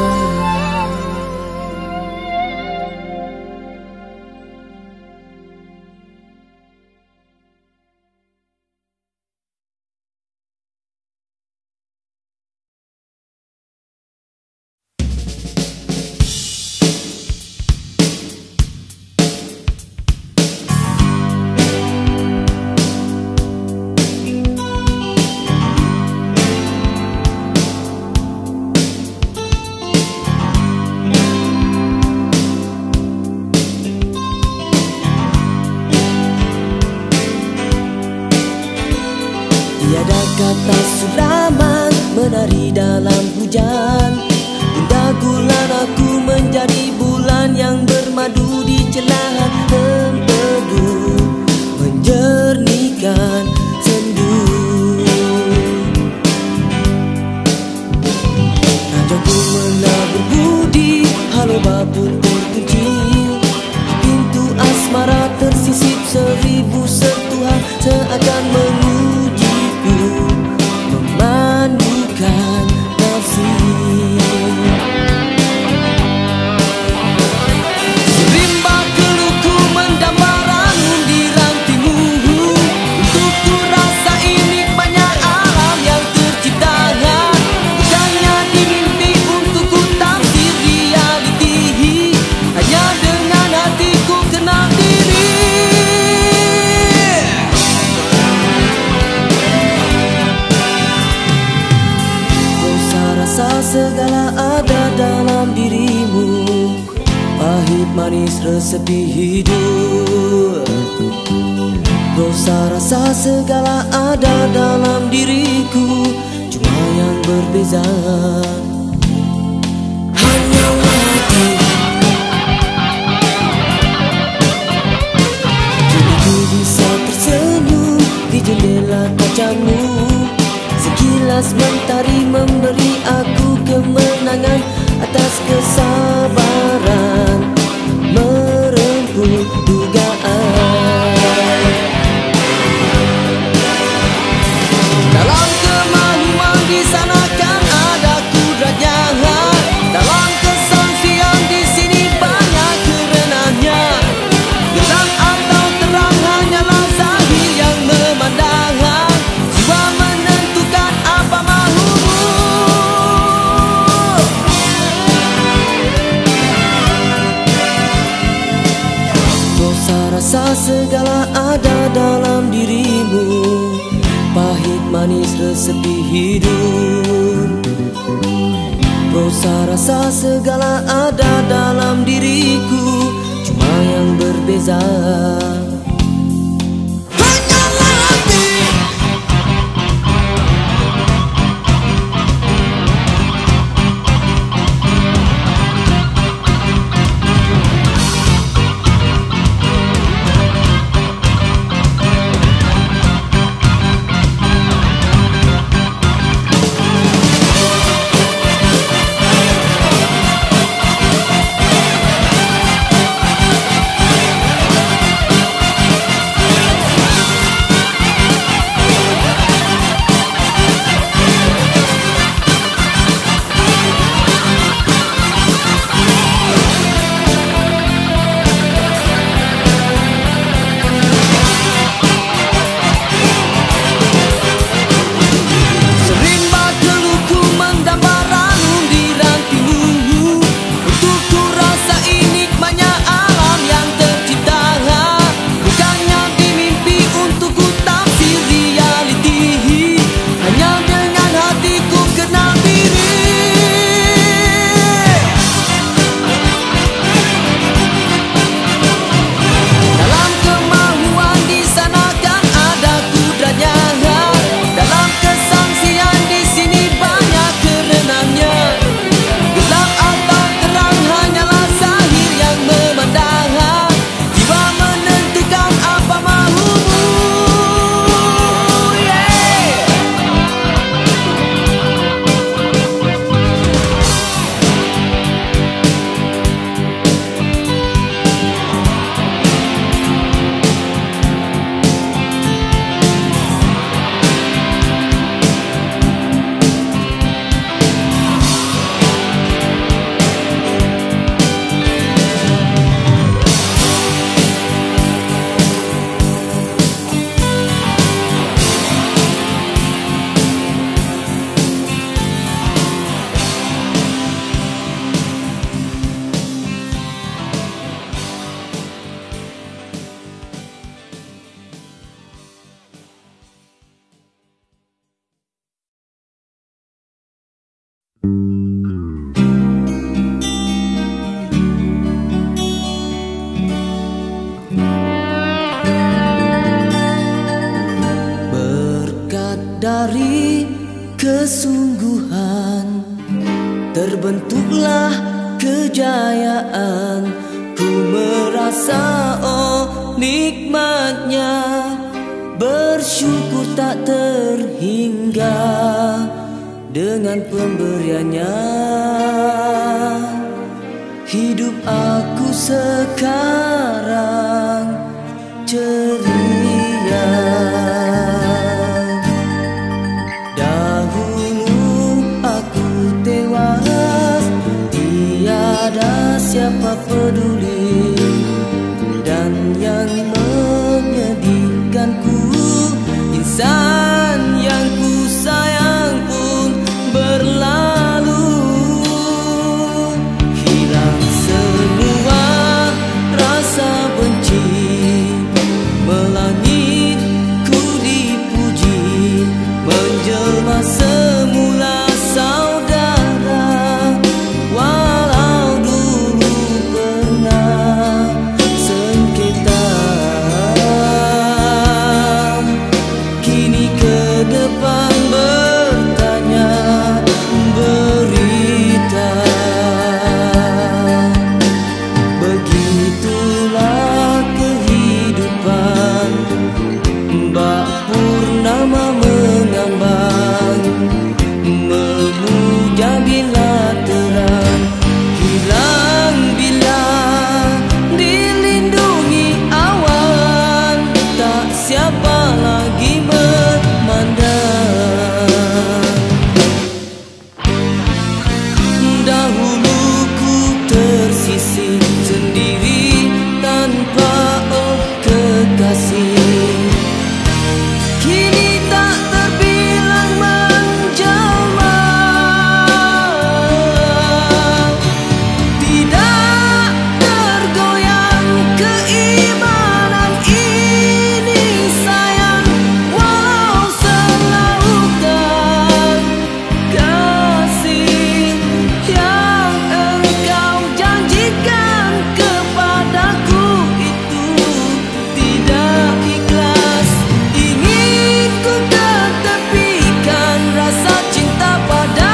Tiada kata selamat menari dalam hujan. Indah bulan aku menjadi bulan yang bermadu di celah empedu, menjernihkan sendu. Rajaku menabur budi, haloba pun terkunci. Pintu asmara tersisip 1000 sentuhan seakan mengujiku, memandukan nafsi. Rimba keluhku mendambar angin di rantingmu. Untukku rasa ini banyak alam yang tercipta. Bukannya di mimpi untukku tampil reality. Hanya dengan hatiku kenal diri. Rasa segala ada dalam dirimu, pahit manis resepi hidup. Rasa segala ada dalam diriku, cuma yang berbeza hanyalah hati. Kini ku bisa tersenyum di jendela kacamu. Sekilas mentari memberi aku kemenangan atas kesabaran, merengkuh dugaan. Dalam kemaluan di sana kan ada kudratnya. Dalam kesangsian di sini banyak kerenahnya. Gelap atau terang hanyalah zahir yang memandang. Jiwa menentukan apa mahumu. Rasa segala ada dalam dirimu, pahit manis resepi hidup. Rasa segala ada dalam diriku, cuma yang berbeza hanyalah hati. kejayaan, ku merasa oh nikmatnya, bersyukur tak terhingga dengan pemberiannya. Hidup aku sekarang ceria. Dahulu aku tewas, tiada siapa peduli, dan yang menyedihkanku, insan yang ku sayang pun berlalu. Hilang semua rasa benci, melangit ku dipuji, menjelma semula saudara, walau dulu pernah sengketa. Kini ke depan bertanya berita, begitulah kehidupan, bak purnama mengambang, memuja bila terang, hilang bila dilindungi awan, tak siapa lagi memandang. Dahulu ku tersisih sendiri tanpa oh kekasih, kini tak terbilang menjelma. Tidak tergoyang keimanan ini sayang, walau selautan kasih yang engkau janjikan kepadaku itu tidak ikhlas. Ingin ku ketepikan rasa cinta pada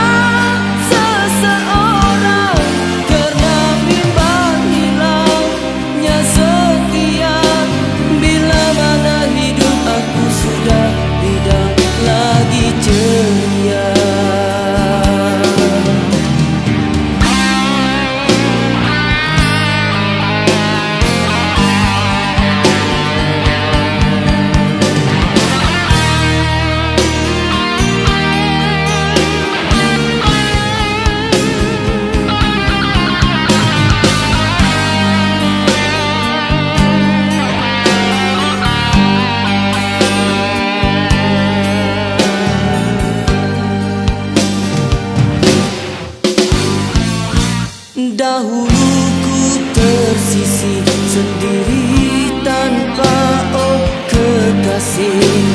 seseorang, kerana bimbang hilangnya setia, bila mana hidup aku sudah tidak lagi ceria. Dahulu ku tersisih sendiri tanpa oh kekasih,